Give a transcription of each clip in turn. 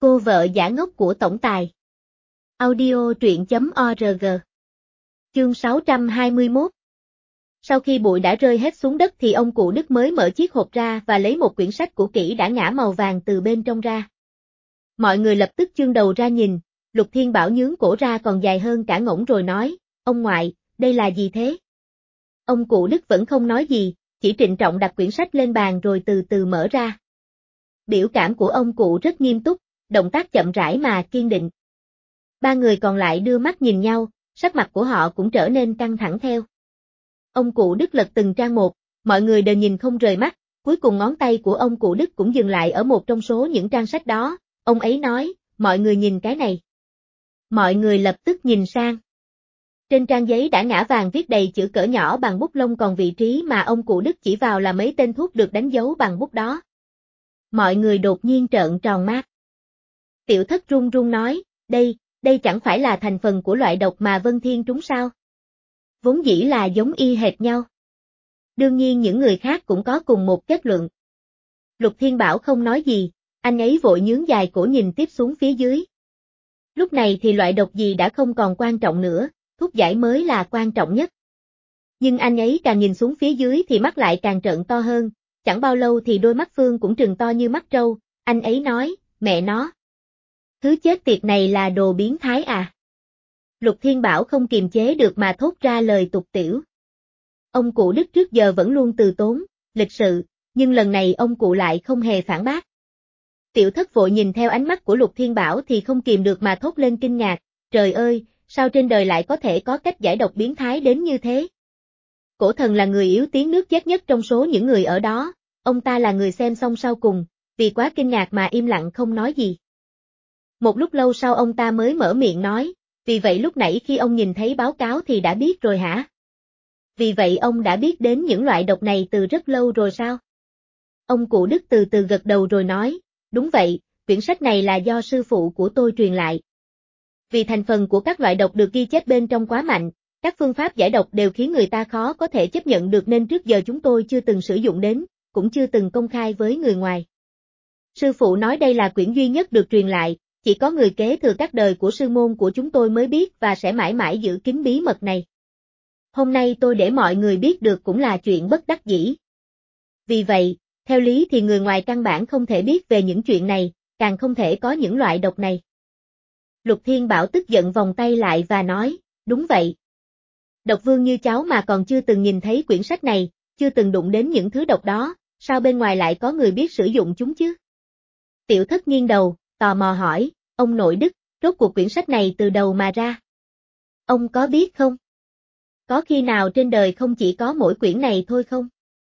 Cô vợ giả ngốc của tổng tài. Audio truyện.org. Chương 621. Sau khi bụi đã rơi hết xuống đất thì ông cụ Đức mới mở chiếc hộp ra và lấy một quyển sách cũ kỹ đã ngã màu vàng từ bên trong ra. Mọi người lập tức chương đầu ra nhìn, Lục Thiên Bảo nhướng cổ ra còn dài hơn cả ngỗng rồi nói, ông ngoại, đây là gì thế? Ông cụ Đức vẫn không nói gì, chỉ trịnh trọng đặt quyển sách lên bàn rồi từ từ mở ra. Biểu cảm của ông cụ rất nghiêm túc, động tác chậm rãi mà kiên định. Ba người còn lại đưa mắt nhìn nhau, sắc mặt của họ cũng trở nên căng thẳng theo. Ông cụ Đức lật từng trang một, mọi người đều nhìn không rời mắt, cuối cùng ngón tay của ông cụ Đức cũng dừng lại ở một trong số những trang sách đó, ông ấy nói, mọi người nhìn cái này. Mọi người lập tức nhìn sang. Trên trang giấy đã ngã vàng viết đầy chữ cỡ nhỏ bằng bút lông, còn vị trí mà ông cụ Đức chỉ vào là mấy tên thuốc được đánh dấu bằng bút đó. Mọi người đột nhiên trợn tròn mắt. Tiểu Thất run run nói, đây chẳng phải là thành phần của loại độc mà Vân Thiên trúng sao? Vốn dĩ là giống y hệt nhau. Đương nhiên những người khác cũng có cùng một kết luận. Lục Thiên Bảo không nói gì, anh ấy vội nhướng dài cổ nhìn tiếp xuống phía dưới. Lúc này thì loại độc gì đã không còn quan trọng nữa, thuốc giải mới là quan trọng nhất. Nhưng anh ấy càng nhìn xuống phía dưới thì mắt lại càng trợn to hơn, chẳng bao lâu thì đôi mắt Phương cũng trừng to như mắt trâu, anh ấy nói, mẹ nó. Thứ chết tiệt này là đồ biến thái à? Lục Thiên Bảo không kiềm chế được mà thốt ra lời tục tĩu. Ông cụ Đức trước giờ vẫn luôn từ tốn, lịch sự, nhưng lần này ông cụ lại không hề phản bác. Tiểu Thất vội nhìn theo ánh mắt của Lục Thiên Bảo thì không kìm được mà thốt lên kinh ngạc, trời ơi, sao trên đời lại có thể có cách giải độc biến thái đến như thế? Cổ thần là người yếu tiếng nước chết nhất trong số những người ở đó, ông ta là người xem xong sau cùng, vì quá kinh ngạc mà im lặng không nói gì. Một lúc lâu sau ông ta mới mở miệng nói, vì vậy lúc nãy khi ông nhìn thấy báo cáo thì đã biết rồi hả? Vì vậy ông đã biết đến những loại độc này từ rất lâu rồi sao? Ông cụ Đức từ từ gật đầu rồi nói, đúng vậy, quyển sách này là do sư phụ của tôi truyền lại. Vì thành phần của các loại độc được ghi chép bên trong quá mạnh, các phương pháp giải độc đều khiến người ta khó có thể chấp nhận được nên trước giờ chúng tôi chưa từng sử dụng đến, cũng chưa từng công khai với người ngoài. Sư phụ nói đây là quyển duy nhất được truyền lại, chỉ có người kế thừa các đời của sư môn của chúng tôi mới biết và sẽ mãi mãi giữ kín bí mật này. Hôm nay tôi để mọi người biết được cũng là chuyện bất đắc dĩ. Vì vậy, theo lý thì người ngoài căn bản không thể biết về những chuyện này, càng không thể có những loại độc này. Lục Thiên Bảo tức giận vòng tay lại và nói, đúng vậy. Độc vương như cháu mà còn chưa từng nhìn thấy quyển sách này, chưa từng đụng đến những thứ độc đó, sao bên ngoài lại có người biết sử dụng chúng chứ? Tiểu Thất nghiêng đầu, tò mò hỏi, ông nội Đức, rốt cuộc quyển sách này từ đầu mà ra? Ông có biết không? Có khi nào trên đời không chỉ có mỗi quyển này thôi không?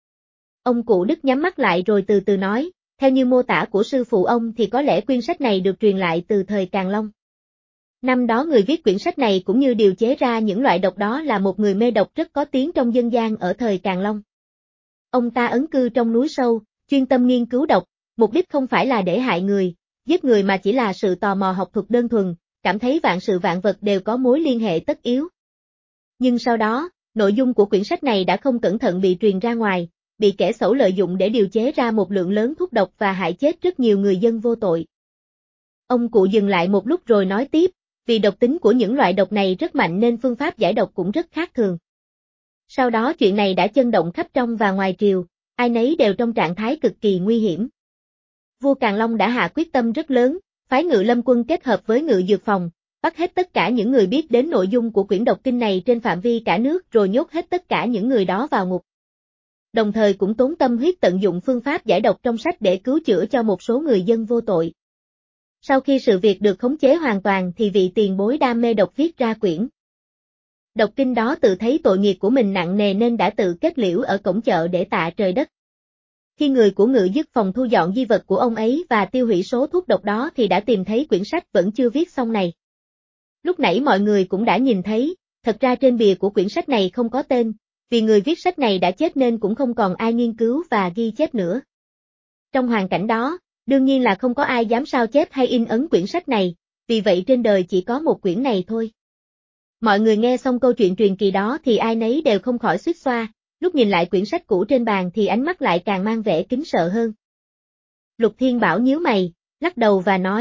Ông cụ Đức nhắm mắt lại rồi từ từ nói, theo như mô tả của sư phụ ông thì có lẽ quyển sách này được truyền lại từ thời Càn Long. Năm đó người viết quyển sách này cũng như điều chế ra những loại độc đó là một người mê độc rất có tiếng trong dân gian ở thời Càn Long. Ông ta ẩn cư trong núi sâu, chuyên tâm nghiên cứu độc, mục đích không phải là để hại người, giết người mà chỉ là sự tò mò học thuật đơn thuần, cảm thấy vạn sự vạn vật đều có mối liên hệ tất yếu. Nhưng sau đó, nội dung của quyển sách này đã không cẩn thận bị truyền ra ngoài, bị kẻ xấu lợi dụng để điều chế ra một lượng lớn thuốc độc và hại chết rất nhiều người dân vô tội. Ông cụ dừng lại một lúc rồi nói tiếp, vì độc tính của những loại độc này rất mạnh nên phương pháp giải độc cũng rất khác thường. Sau đó chuyện này đã chấn động khắp trong và ngoài triều, ai nấy đều trong trạng thái cực kỳ nguy hiểm. Vua Càn Long đã hạ quyết tâm rất lớn, phái Ngự Lâm quân kết hợp với Ngự Dược phòng, bắt hết tất cả những người biết đến nội dung của quyển độc kinh này trên phạm vi cả nước rồi nhốt hết tất cả những người đó vào ngục. Đồng thời cũng tốn tâm huyết tận dụng phương pháp giải độc trong sách để cứu chữa cho một số người dân vô tội. Sau khi sự việc được khống chế hoàn toàn thì vị tiền bối đam mê độc viết ra quyển độc kinh đó tự thấy tội nghiệp của mình nặng nề nên đã tự kết liễu ở cổng chợ để tạ trời đất. Khi người của Ngự Dược phòng thu dọn di vật của ông ấy và tiêu hủy số thuốc độc đó thì đã tìm thấy quyển sách vẫn chưa viết xong này. Lúc nãy mọi người cũng đã nhìn thấy, thật ra trên bìa của quyển sách này không có tên, vì người viết sách này đã chết nên cũng không còn ai nghiên cứu và ghi chép nữa. Trong hoàn cảnh đó, đương nhiên là không có ai dám sao chép hay in ấn quyển sách này, vì vậy trên đời chỉ có một quyển này thôi. Mọi người nghe xong câu chuyện truyền kỳ đó thì ai nấy đều không khỏi xuýt xoa, lúc nhìn lại quyển sách cũ trên bàn thì ánh mắt lại càng mang vẻ kính sợ hơn. Lục Thiên Bảo nhíu mày, lắc đầu và nói,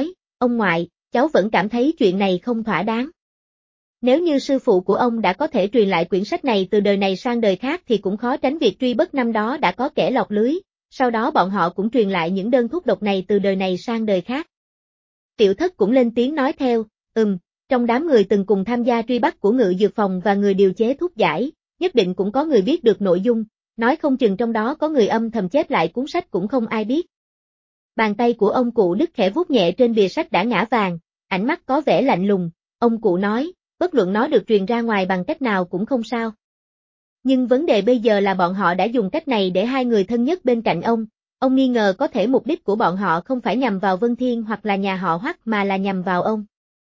Ông ngoại, cháu vẫn cảm thấy chuyện này không thỏa đáng. Nếu như sư phụ của ông đã có thể truyền lại quyển sách này từ đời này sang đời khác thì cũng khó tránh việc truy bất năm đó đã có kẻ lọt lưới, sau đó bọn họ cũng truyền lại những đơn thuốc độc này từ đời này sang đời khác. Tiểu Thất cũng lên tiếng nói theo, trong đám người từng cùng tham gia truy bắt của Ngự Dược Phòng và người điều chế thuốc giải, nhất định cũng có người biết được nội dung, nói không chừng trong đó có người âm thầm chép lại cuốn sách cũng không ai biết. Bàn tay của ông cụ Đức khẽ vuốt nhẹ trên bìa sách đã ngã vàng, ánh mắt có vẻ lạnh lùng, ông cụ nói, bất luận nó được truyền ra ngoài bằng cách nào cũng không sao. Nhưng vấn đề bây giờ là bọn họ đã dùng cách này để hai người thân nhất bên cạnh ông nghi ngờ có thể mục đích của bọn họ không phải nhằm vào Vân Thiên hoặc là nhà họ Hoắc mà là nhằm vào ông.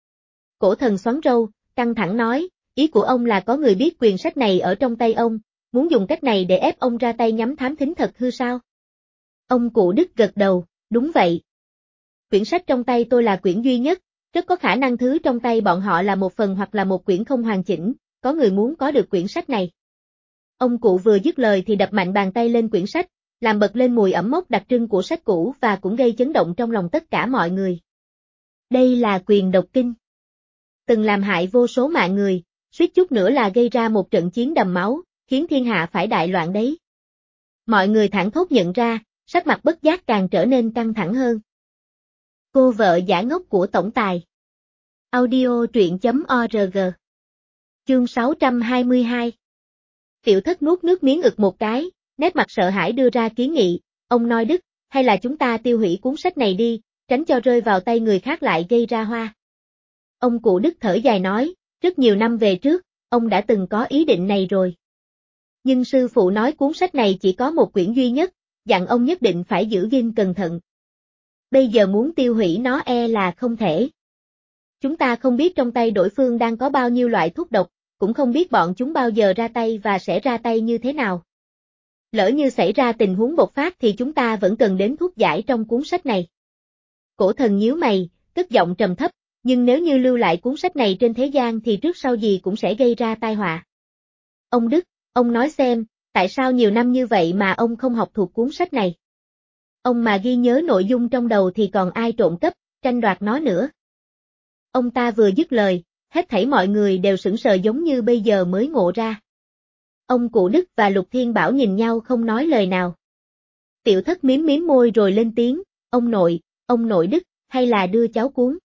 Cổ Thần xoắn râu, căng thẳng nói, ý của ông là có người biết quyển sách này ở trong tay ông, muốn dùng cách này để ép ông ra tay nhắm thám thính thật hư sao? Ông cụ Đức gật đầu, đúng vậy. Quyển sách trong tay tôi là quyển duy nhất, rất có khả năng thứ trong tay bọn họ là một phần hoặc là một quyển không hoàn chỉnh, có người muốn có được quyển sách này. Ông cụ vừa dứt lời thì đập mạnh bàn tay lên quyển sách, làm bật lên mùi ẩm mốc đặc trưng của sách cũ và cũng gây chấn động trong lòng tất cả mọi người. Đây là Quyền Độc Kinh. Từng làm hại vô số mạng người, suýt chút nữa là gây ra một trận chiến đầm máu, khiến thiên hạ phải đại loạn đấy. Mọi người thảng thốt nhận ra, sắc mặt bất giác càng trở nên căng thẳng hơn. Cô vợ giả ngốc của tổng tài. Audio truyện.org. Chương 622. Tiểu Thất nuốt nước miếng ực một cái, nét mặt sợ hãi đưa ra kiến nghị, ông nói Đức, hay là chúng ta tiêu hủy cuốn sách này đi, tránh cho rơi vào tay người khác lại gây ra hoa. Ông cụ Đức thở dài nói, rất nhiều năm về trước, ông đã từng có ý định này rồi. Nhưng sư phụ nói cuốn sách này chỉ có một quyển duy nhất, dặn ông nhất định phải giữ gìn cẩn thận. Bây giờ muốn tiêu hủy nó e là không thể. Chúng ta không biết trong tay đối phương đang có bao nhiêu loại thuốc độc, cũng không biết bọn chúng bao giờ ra tay và sẽ ra tay như thế nào. Lỡ như xảy ra tình huống bộc phát thì chúng ta vẫn cần đến thuốc giải trong cuốn sách này. Cổ Thần nhíu mày, cất giọng trầm thấp, nhưng nếu như lưu lại cuốn sách này trên thế gian thì trước sau gì cũng sẽ gây ra tai họa. Ông Đức, ông nói xem, tại sao nhiều năm như vậy mà ông không học thuộc cuốn sách này? Ông mà ghi nhớ nội dung trong đầu thì còn ai trộm cắp, tranh đoạt nó nữa. Ông ta vừa dứt lời, hết thảy mọi người đều sững sờ giống như bây giờ mới ngộ ra. Ông cụ Đức và Lục Thiên Bảo nhìn nhau không nói lời nào. Tiểu Thất mím môi rồi lên tiếng, ông nội Đức, hay là đưa cháu cuốn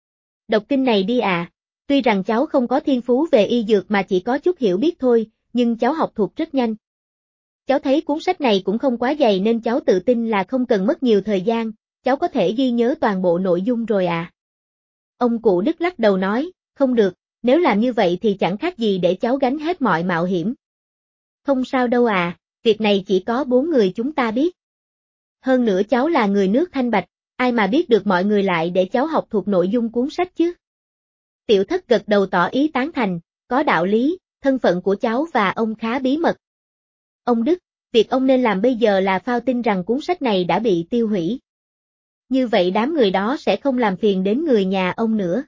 độc kinh này đi à, tuy rằng cháu không có thiên phú về y dược mà chỉ có chút hiểu biết thôi, nhưng cháu học thuộc rất nhanh. Cháu thấy cuốn sách này cũng không quá dày nên cháu tự tin là không cần mất nhiều thời gian, cháu có thể ghi nhớ toàn bộ nội dung rồi à. Ông cụ Đức lắc đầu nói, không được, nếu làm như vậy thì chẳng khác gì để cháu gánh hết mọi mạo hiểm. Không sao đâu à, việc này chỉ có 4 người chúng ta biết. Hơn nữa cháu là người nước Thanh Bạch, ai mà biết được mọi người lại để cháu học thuộc nội dung cuốn sách chứ. Tiểu Thất gật đầu tỏ ý tán thành, có đạo lý, thân phận của cháu và ông khá bí mật. Ông Đức, việc ông nên làm bây giờ là phao tin rằng cuốn sách này đã bị tiêu hủy. Như vậy đám người đó sẽ không làm phiền đến người nhà ông nữa.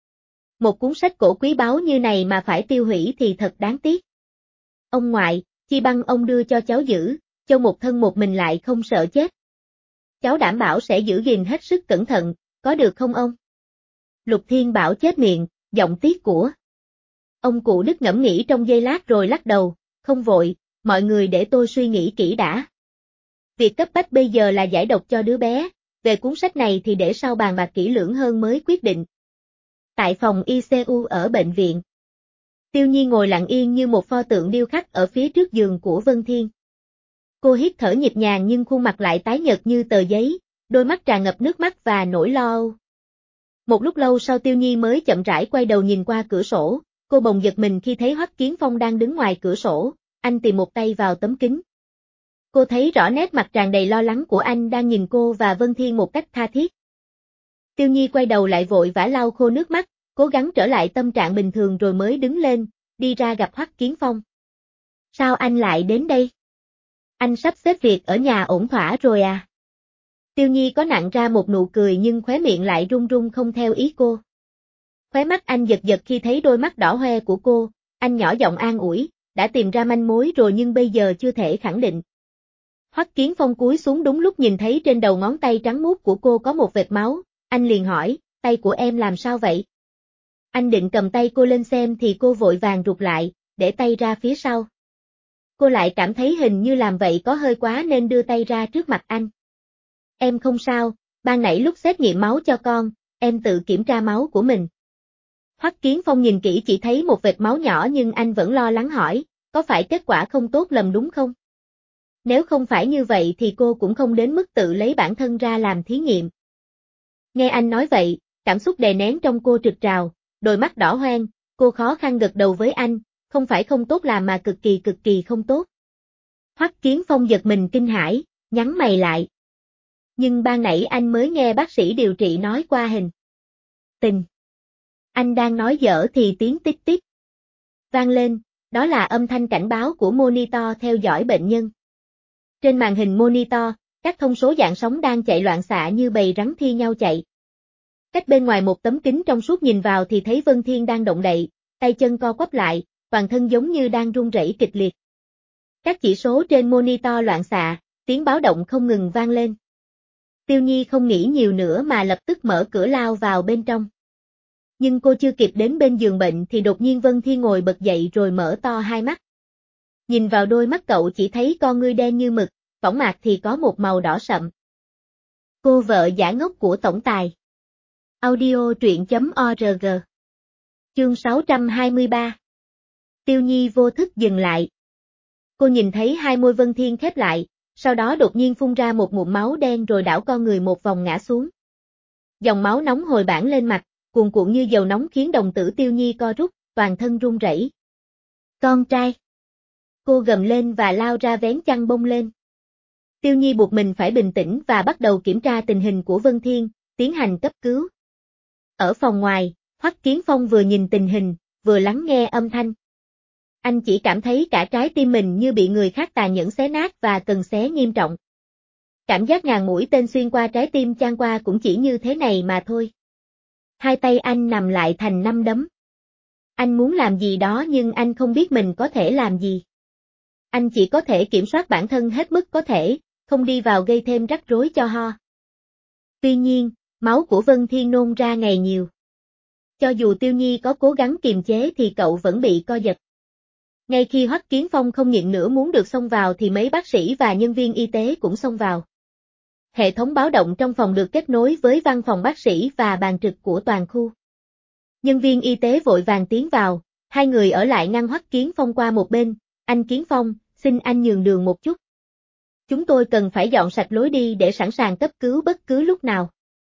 Một cuốn sách cổ quý báu như này mà phải tiêu hủy thì thật đáng tiếc. Ông ngoại, chi bằng ông đưa cho cháu giữ, cho một thân một mình lại không sợ chết. Cháu đảm bảo sẽ giữ gìn hết sức cẩn thận, có được không ông? Lục Thiên Bảo chết miệng, giọng tiếc của. Ông cụ Đức ngẫm nghĩ trong giây lát rồi lắc đầu, không vội, mọi người để tôi suy nghĩ kỹ đã. Việc cấp bách bây giờ là giải độc cho đứa bé, về cuốn sách này thì để sau bàn bạc kỹ lưỡng hơn mới quyết định. Tại phòng ICU ở bệnh viện. Tiêu Nhi ngồi lặng yên như một pho tượng điêu khắc ở phía trước giường của Vân Thiên. Cô hít thở nhịp nhàng nhưng khuôn mặt lại tái nhợt như tờ giấy, đôi mắt tràn ngập nước mắt và nỗi lo âu. Một lúc lâu sau Tiêu Nhi mới chậm rãi quay đầu nhìn qua cửa sổ, cô bỗng giật mình khi thấy Hoắc Kiến Phong đang đứng ngoài cửa sổ, anh tìm một tay vào tấm kính. Cô thấy rõ nét mặt tràn đầy lo lắng của anh đang nhìn cô và Vân Thiên một cách tha thiết. Tiêu Nhi quay đầu lại vội vã lau khô nước mắt, cố gắng trở lại tâm trạng bình thường rồi mới đứng lên, đi ra gặp Hoắc Kiến Phong. Sao anh lại đến đây? Anh sắp xếp việc ở nhà ổn thỏa rồi à? Tiêu Nhi có nặn ra một nụ cười nhưng khóe miệng lại run run không theo ý cô. Khóe mắt anh giật giật khi thấy đôi mắt đỏ hoe của cô, anh nhỏ giọng an ủi, đã tìm ra manh mối rồi nhưng bây giờ chưa thể khẳng định. Hoắc Kiến Phong cúi xuống đúng lúc nhìn thấy trên đầu ngón tay trắng muốt của cô có một vệt máu, anh liền hỏi, tay của em làm sao vậy? Anh định cầm tay cô lên xem thì cô vội vàng rụt lại, để tay ra phía sau. Cô lại cảm thấy hình như làm vậy có hơi quá nên đưa tay ra trước mặt anh. Em không sao, ban nãy lúc xét nghiệm máu cho con, em tự kiểm tra máu của mình. Hoắc Kiến Phong nhìn kỹ chỉ thấy một vệt máu nhỏ nhưng anh vẫn lo lắng hỏi, có phải kết quả không tốt lầm đúng không? Nếu không phải như vậy thì cô cũng không đến mức tự lấy bản thân ra làm thí nghiệm. Nghe anh nói vậy, cảm xúc đè nén trong cô trực trào, đôi mắt đỏ hoen, cô khó khăn gật đầu với anh, không phải không tốt là mà cực kỳ không tốt. Hoắc Kiến Phong giật mình kinh hãi, nhắn mày lại. Nhưng ban nãy anh mới nghe bác sĩ điều trị nói qua hình tình. Anh đang nói dở thì tiếng tít tít vang lên, đó là âm thanh cảnh báo của monitor theo dõi bệnh nhân. Trên màn hình monitor, các thông số dạng sóng đang chạy loạn xạ như bầy rắn thi nhau chạy. Cách bên ngoài một tấm kính trong suốt nhìn vào thì thấy Vân Thiên đang động đậy, tay chân co quắp lại, toàn thân giống như đang run rẩy kịch liệt. Các chỉ số trên monitor loạn xạ, tiếng báo động không ngừng vang lên. Tiêu Nhi không nghĩ nhiều nữa mà lập tức mở cửa lao vào bên trong. Nhưng cô chưa kịp đến bên giường bệnh thì đột nhiên Vân Thiên ngồi bật dậy rồi mở to hai mắt. Nhìn vào đôi mắt cậu chỉ thấy con ngươi đen như mực, võng mạc thì có một màu đỏ sậm. Cô vợ giả ngốc của tổng tài. Audio truyện.org. Chương 623. Tiêu Nhi vô thức dừng lại. Cô nhìn thấy hai môi Vân Thiên khép lại, sau đó đột nhiên phun ra một ngụm máu đen rồi đảo con người một vòng ngã xuống. Dòng máu nóng hồi bảng lên mặt, cuồn cuộn như dầu nóng khiến đồng tử Tiêu Nhi co rút, toàn thân run rẩy. Con trai! Cô gầm lên và lao ra vén chăn bông lên. Tiêu Nhi buộc mình phải bình tĩnh và bắt đầu kiểm tra tình hình của Vân Thiên, tiến hành cấp cứu. Ở phòng ngoài, Hoắc Kiến Phong vừa nhìn tình hình, vừa lắng nghe âm thanh. Anh chỉ cảm thấy cả trái tim mình như bị người khác tàn nhẫn xé nát và cần xé nghiêm trọng. Cảm giác ngàn mũi tên xuyên qua trái tim chan qua cũng chỉ như thế này mà thôi. Hai tay anh nằm lại thành 5 đấm. Anh muốn làm gì đó nhưng anh không biết mình có thể làm gì. Anh chỉ có thể kiểm soát bản thân hết mức có thể, không đi vào gây thêm rắc rối cho Ho. Tuy nhiên, máu của Vân Thiên nôn ra ngày nhiều. Cho dù Tiêu Nhi có cố gắng kiềm chế thì cậu vẫn bị co giật. Ngay khi Hoắc Kiến Phong không nhịn nữa muốn được xông vào thì mấy bác sĩ và nhân viên y tế cũng xông vào. Hệ thống báo động trong phòng được kết nối với văn phòng bác sĩ và bàn trực của toàn khu. Nhân viên y tế vội vàng tiến vào, hai người ở lại ngăn Hoắc Kiến Phong qua một bên, anh Kiến Phong, xin anh nhường đường một chút. Chúng tôi cần phải dọn sạch lối đi để sẵn sàng cấp cứu bất cứ lúc nào.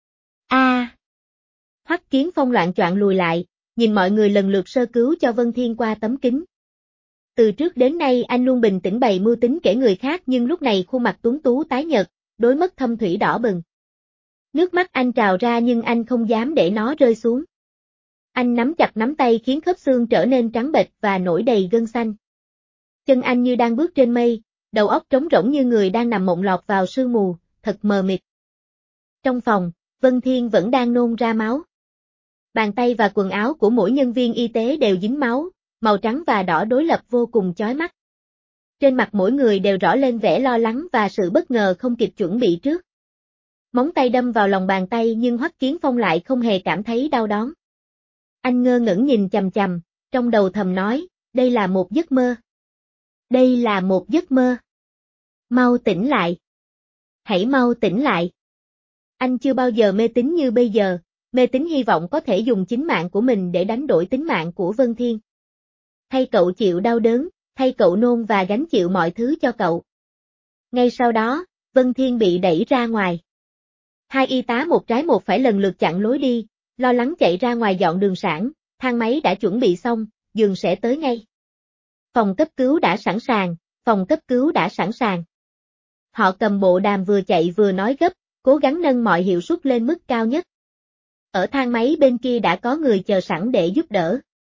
Hoắc Kiến Phong loạng choạng lùi lại, nhìn mọi người lần lượt sơ cứu cho Vân Thiên qua tấm kính. Từ trước đến nay anh luôn bình tĩnh bày mưu tính kể người khác nhưng lúc này khuôn mặt tuấn tú tái nhợt, đôi mắt thâm thủy đỏ bừng. Nước mắt anh trào ra nhưng anh không dám để nó rơi xuống. Anh nắm chặt nắm tay khiến khớp xương trở nên trắng bệch và nổi đầy gân xanh. Chân anh như đang bước trên mây, đầu óc trống rỗng như người đang nằm mộng lọt vào sương mù, thật mờ mịt. Trong phòng, Vân Thiên vẫn đang nôn ra máu. Bàn tay và quần áo của mỗi nhân viên y tế đều dính máu, màu trắng và đỏ đối lập vô cùng chói mắt. Trên mặt mỗi người đều rõ lên vẻ lo lắng và sự bất ngờ không kịp chuẩn bị trước. Móng tay đâm vào lòng bàn tay nhưng Hoắc Kiến Phong lại không hề cảm thấy đau đớn. Anh ngơ ngẩn nhìn chằm chằm, trong đầu thầm nói, đây là một giấc mơ. Đây là một giấc mơ. Mau tỉnh lại. Hãy mau tỉnh lại. Anh chưa bao giờ mê tín như bây giờ, mê tín hy vọng có thể dùng chính mạng của mình để đánh đổi tính mạng của Vân Thiên. Thay cậu chịu đau đớn, thay cậu nôn và gánh chịu mọi thứ cho cậu. Ngay sau đó, Vân Thiên bị đẩy ra ngoài. Hai y tá một trái một phải lần lượt chặn lối đi, lo lắng chạy ra ngoài dọn đường sản, thang máy đã chuẩn bị xong, giường sẽ tới ngay. Phòng cấp cứu đã sẵn sàng, phòng cấp cứu đã sẵn sàng. Họ cầm bộ đàm vừa chạy vừa nói gấp, cố gắng nâng mọi hiệu suất lên mức cao nhất. Ở thang máy bên kia đã có người chờ sẵn để giúp đỡ.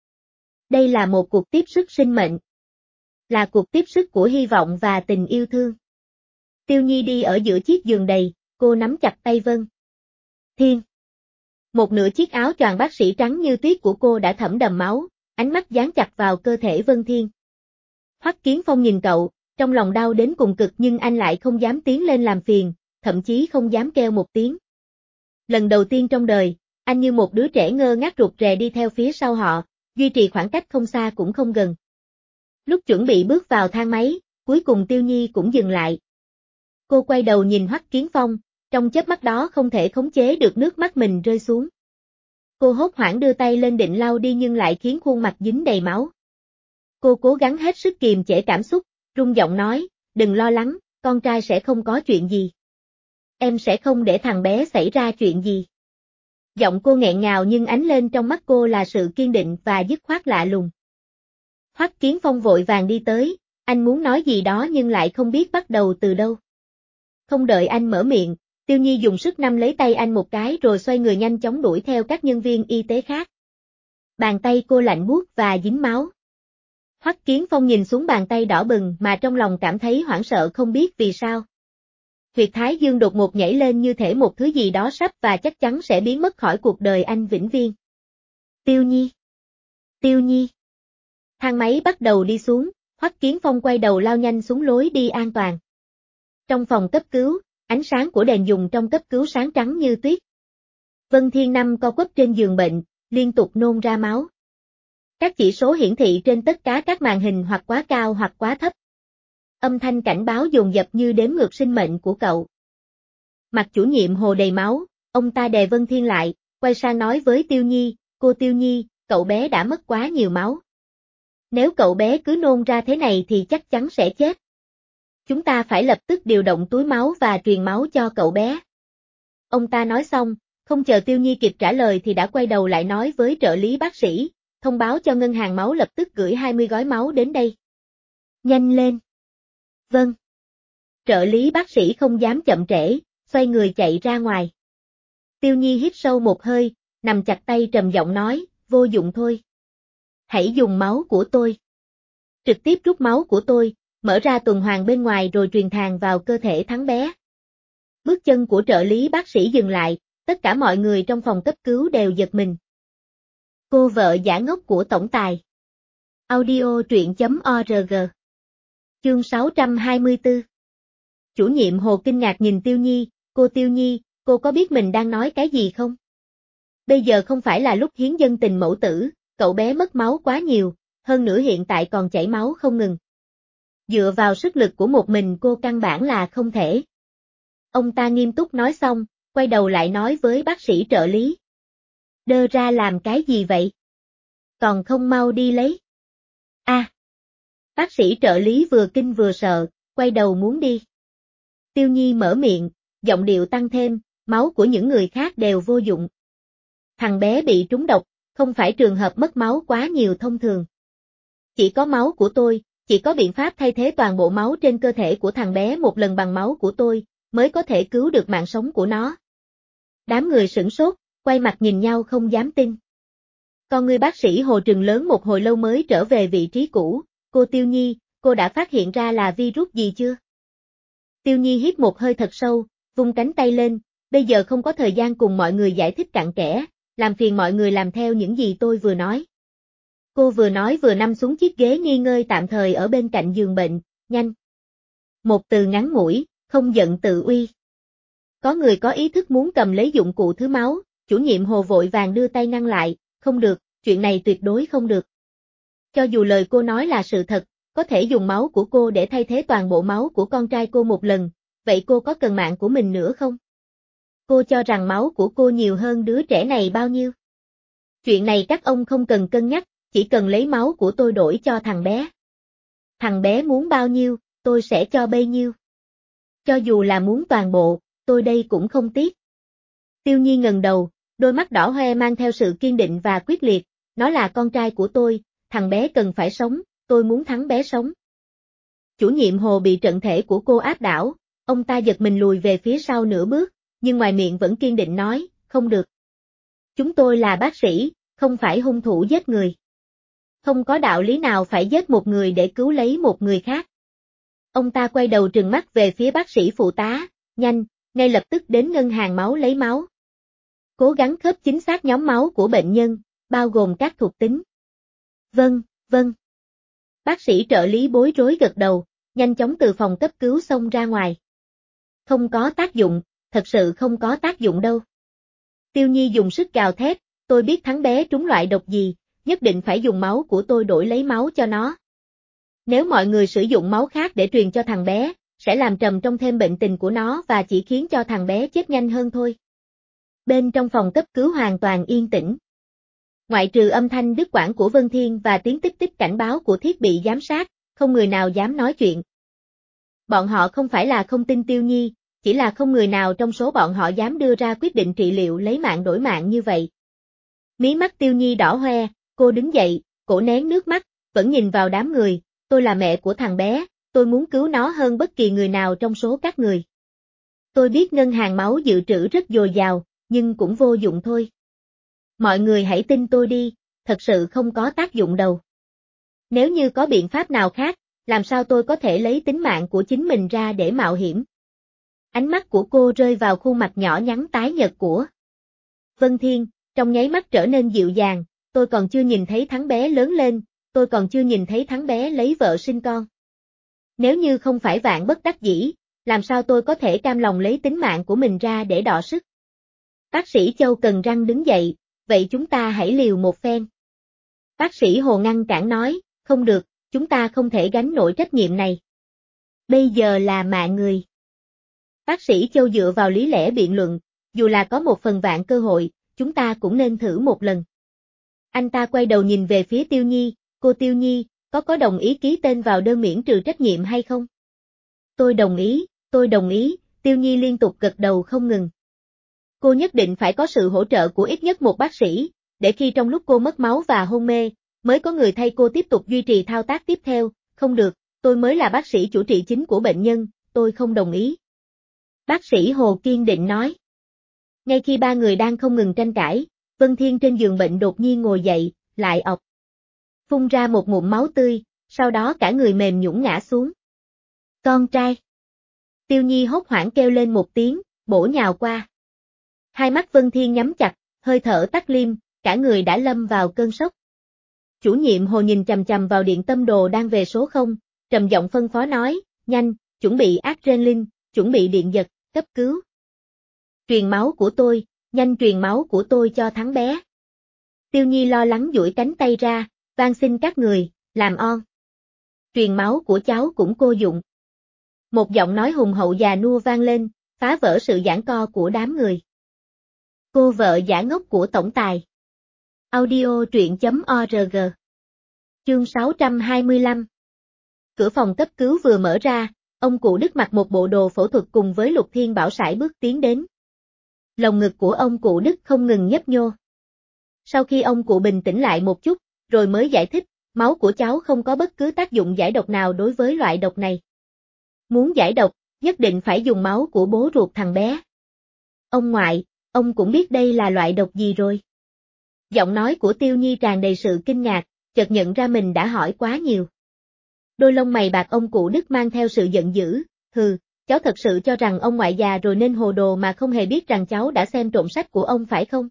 Đây là một cuộc tiếp sức sinh mệnh. Là cuộc tiếp sức của hy vọng và tình yêu thương. Tiêu Nhi đi ở giữa chiếc giường đầy, cô nắm chặt tay Vân Thiên. Một nửa chiếc áo choàng bác sĩ trắng như tuyết của cô đã thấm đầm máu, ánh mắt dán chặt vào cơ thể Vân Thiên. Hoắc Kiến Phong nhìn cậu, trong lòng đau đến cùng cực nhưng anh lại không dám tiến lên làm phiền, thậm chí không dám kêu một tiếng. Lần đầu tiên trong đời, Anh như một đứa trẻ ngơ ngác rụt rè đi theo phía sau họ, duy trì khoảng cách không xa cũng không gần. Lúc chuẩn bị bước vào thang máy, cuối cùng Tiêu Nhi cũng dừng lại. Cô quay đầu nhìn Hoắc Kiến Phong, trong chớp mắt đó không thể khống chế được nước mắt mình rơi xuống. Cô hốt hoảng đưa tay lên định lau đi nhưng lại khiến khuôn mặt dính đầy máu. Cô cố gắng hết sức kiềm chế cảm xúc, run giọng nói, đừng lo lắng, con trai sẽ không có chuyện gì. Em sẽ không để thằng bé xảy ra chuyện gì. Giọng cô nghẹn ngào nhưng ánh lên trong mắt cô là sự kiên định và dứt khoát lạ lùng. Hoắc Kiến Phong vội vàng đi tới, anh muốn nói gì đó nhưng lại không biết bắt đầu từ đâu. Không đợi anh mở miệng, Tiêu Nhi dùng sức nắm lấy tay anh một cái rồi xoay người nhanh chóng đuổi theo các nhân viên y tế khác. Bàn tay cô lạnh buốt và dính máu. Hoắc Kiến Phong nhìn xuống bàn tay đỏ bừng mà trong lòng cảm thấy hoảng sợ không biết vì sao. Huyệt thái dương đột ngột nhảy lên như thể một thứ gì đó sắp và chắc chắn sẽ biến mất khỏi cuộc đời anh vĩnh viễn. Tiêu Nhi! Tiêu Nhi! Thang máy bắt đầu đi xuống, Hoắc Kiến Phong quay đầu lao nhanh xuống lối đi an toàn. Trong phòng cấp cứu, ánh sáng của đèn dùng trong cấp cứu sáng trắng như tuyết. Vân Thiên nằm co quắp trên giường bệnh, liên tục nôn ra máu. Các chỉ số hiển thị trên tất cả các màn hình hoặc quá cao hoặc quá thấp. Âm thanh cảnh báo dồn dập như đếm ngược sinh mệnh của cậu. Mặt chủ nhiệm Hồ đầy máu, ông ta đè Vân Thiên lại, quay sang nói với Tiêu Nhi, cô Tiêu Nhi, cậu bé đã mất quá nhiều máu. Nếu cậu bé cứ nôn ra thế này thì chắc chắn sẽ chết. Chúng ta phải lập tức điều động túi máu và truyền máu cho cậu bé. Ông ta nói xong, không chờ Tiêu Nhi kịp trả lời thì đã quay đầu lại nói với trợ lý bác sĩ, thông báo cho ngân hàng máu lập tức gửi 20 gói máu đến đây. Nhanh lên. Vâng. Trợ lý bác sĩ không dám chậm trễ, xoay người chạy ra ngoài. Tiêu Nhi hít sâu một hơi, nằm chặt tay trầm giọng nói, vô dụng thôi. Hãy dùng máu của tôi. Trực tiếp rút máu của tôi, mở ra tuần hoàn bên ngoài rồi truyền thẳng vào cơ thể thằng bé. Bước chân của trợ lý bác sĩ dừng lại, tất cả mọi người trong phòng cấp cứu đều giật mình. Cô vợ giả ngốc của tổng tài. Audio truyện.org. Chương 624. Chủ nhiệm Hồ kinh ngạc nhìn Tiêu Nhi, Tiêu Nhi, cô có biết mình đang nói cái gì không? Bây giờ không phải là lúc hiến dân tình mẫu tử, cậu bé mất máu quá nhiều, hơn nữa hiện tại còn chảy máu không ngừng. Dựa vào sức lực của một mình cô căn bản là không thể. Ông ta nghiêm túc nói xong, quay đầu lại nói với bác sĩ trợ lý. Đơ ra làm cái gì vậy? Còn không mau đi lấy. Bác sĩ trợ lý vừa kinh vừa sợ, quay đầu muốn đi. Tiêu Nhi mở miệng, giọng điệu tăng thêm, máu của những người khác đều vô dụng. Thằng bé bị trúng độc, không phải trường hợp mất máu quá nhiều thông thường. Chỉ có máu của tôi, chỉ có biện pháp thay thế toàn bộ máu trên cơ thể của thằng bé một lần bằng máu của tôi, mới có thể cứu được mạng sống của nó. Đám người sửng sốt, quay mặt nhìn nhau không dám tin. Con người bác sĩ Hồ trừng lớn một hồi lâu mới trở về vị trí cũ, cô Tiêu Nhi, cô đã phát hiện ra là virus gì chưa? Tiêu Nhi hít một hơi thật sâu, vung cánh tay lên, bây giờ không có thời gian cùng mọi người giải thích cặn kẽ, làm phiền mọi người làm theo những gì tôi vừa nói. Cô vừa nói vừa nằm xuống chiếc ghế nghỉ ngơi tạm thời ở bên cạnh giường bệnh, nhanh. Một từ ngắn ngủi, không giận tự uy. Có người có ý thức muốn cầm lấy dụng cụ thứ máu, chủ nhiệm Hồ vội vàng đưa tay ngăn lại, không được, chuyện này tuyệt đối không được. Cho dù lời cô nói là sự thật, có thể dùng máu của cô để thay thế toàn bộ máu của con trai cô một lần, vậy cô có cần mạng của mình nữa không? Cô cho rằng máu của cô nhiều hơn đứa trẻ này bao nhiêu? Chuyện này các ông không cần cân nhắc, chỉ cần lấy máu của tôi đổi cho thằng bé. Thằng bé muốn bao nhiêu, tôi sẽ cho bấy nhiêu. Cho dù là muốn toàn bộ, tôi đây cũng không tiếc. Tiêu Nhi ngẩng đầu, đôi mắt đỏ hoe mang theo sự kiên định và quyết liệt, nó là con trai của tôi, thằng bé cần phải sống, tôi muốn thằng bé sống. Chủ nhiệm Hồ bị trận thể của cô áp đảo, ông ta giật mình lùi về phía sau nửa bước, nhưng ngoài miệng vẫn kiên định nói, không được. Chúng tôi là bác sĩ, không phải hung thủ giết người. Không có đạo lý nào phải giết một người để cứu lấy một người khác. Ông ta quay đầu trừng mắt về phía bác sĩ phụ tá, nhanh, ngay lập tức đến ngân hàng máu lấy máu. Cố gắng khớp chính xác nhóm máu của bệnh nhân, bao gồm các thuộc tính. Vâng, vâng. Bác sĩ trợ lý bối rối gật đầu, nhanh chóng từ phòng cấp cứu xông ra ngoài. Không có tác dụng, thật sự không có tác dụng đâu. Tiêu Nhi dùng sức gào thét, tôi biết thắng bé trúng loại độc gì, nhất định phải dùng máu của tôi đổi lấy máu cho nó. Nếu mọi người sử dụng máu khác để truyền cho thằng bé, sẽ làm trầm trong thêm bệnh tình của nó và chỉ khiến cho thằng bé chết nhanh hơn thôi. Bên trong phòng cấp cứu hoàn toàn yên tĩnh. Ngoại trừ âm thanh đứt quãng của Vân Thiên và tiếng tích tích cảnh báo của thiết bị giám sát, không người nào dám nói chuyện. Bọn họ không phải là không tin Tiêu Nhi, chỉ là không người nào trong số bọn họ dám đưa ra quyết định trị liệu lấy mạng đổi mạng như vậy. Mí mắt Tiêu Nhi đỏ hoe, cô đứng dậy, cổ nén nước mắt, vẫn nhìn vào đám người, tôi là mẹ của thằng bé, tôi muốn cứu nó hơn bất kỳ người nào trong số các người. Tôi biết ngân hàng máu dự trữ rất dồi dào, nhưng cũng vô dụng thôi. Mọi người hãy tin tôi đi, thật sự không có tác dụng đâu. Nếu như có biện pháp nào khác, làm sao tôi có thể lấy tính mạng của chính mình ra để mạo hiểm? Ánh mắt của cô rơi vào khuôn mặt nhỏ nhắn tái nhợt của Vân Thiên, trong nháy mắt trở nên dịu dàng, tôi còn chưa nhìn thấy thắng bé lớn lên, tôi còn chưa nhìn thấy thắng bé lấy vợ sinh con. Nếu như không phải vạn bất đắc dĩ, làm sao tôi có thể cam lòng lấy tính mạng của mình ra để đọ sức? Bác sĩ Châu Cần Răng đứng dậy, vậy chúng ta hãy liều một phen. Bác sĩ Hồ ngăn cản nói, không được, chúng ta không thể gánh nổi trách nhiệm này. Bây giờ là mạng người. Bác sĩ Châu dựa vào lý lẽ biện luận, dù là có 1/1000 cơ hội, chúng ta cũng nên thử một lần. Anh ta quay đầu nhìn về phía Tiêu Nhi, cô Tiêu Nhi, có đồng ý ký tên vào đơn miễn trừ trách nhiệm hay không? Tôi đồng ý, Tiêu Nhi liên tục gật đầu không ngừng. Cô nhất định phải có sự hỗ trợ của ít nhất một bác sĩ, để khi trong lúc cô mất máu và hôn mê, mới có người thay cô tiếp tục duy trì thao tác tiếp theo, không được, tôi mới là bác sĩ chủ trị chính của bệnh nhân, tôi không đồng ý. Bác sĩ Hồ kiên định nói. Ngay khi ba người đang không ngừng tranh cãi, Vân Thiên trên giường bệnh đột nhiên ngồi dậy, lại ọc. Phun ra một ngụm máu tươi, sau đó cả người mềm nhũn ngã xuống. Con trai. Tiêu Nhi hốt hoảng kêu lên một tiếng, bổ nhào qua. Hai mắt Vân Thiên nhắm chặt, hơi thở tắt liêm, cả người đã lâm vào cơn sốc. Chủ nhiệm Hồ nhìn chằm chằm vào điện tâm đồ đang về số 0, trầm giọng phân phó nói, nhanh, chuẩn bị adrenaline, chuẩn bị điện giật, cấp cứu. Truyền máu của tôi, nhanh truyền máu của tôi cho thắng bé. Tiêu Nhi lo lắng duỗi cánh tay ra, van xin các người, làm on. Truyền máu của cháu cũng vô dụng. Một giọng nói hùng hậu già nua vang lên, phá vỡ sự giãn co của đám người. Cô vợ giả ngốc của tổng tài. Audio truyện.org. Chương 625. Cửa phòng cấp cứu vừa mở ra, ông cụ Đức mặc một bộ đồ phẫu thuật cùng với Lục Thiên Bảo sải bước tiến đến. Lồng ngực của ông cụ Đức không ngừng nhấp nhô. Sau khi ông cụ bình tĩnh lại một chút, rồi mới giải thích, máu của cháu không có bất cứ tác dụng giải độc nào đối với loại độc này. Muốn giải độc, nhất định phải dùng máu của bố ruột thằng bé. Ông ngoại, ông cũng biết đây là loại độc gì rồi. Giọng nói của Tiêu Nhi tràn đầy sự kinh ngạc, chợt nhận ra mình đã hỏi quá nhiều. Đôi lông mày bạc ông cụ Đức mang theo sự giận dữ, hừ, cháu thật sự cho rằng ông ngoại già rồi nên hồ đồ mà không hề biết rằng cháu đã xem trộm sách của ông phải không?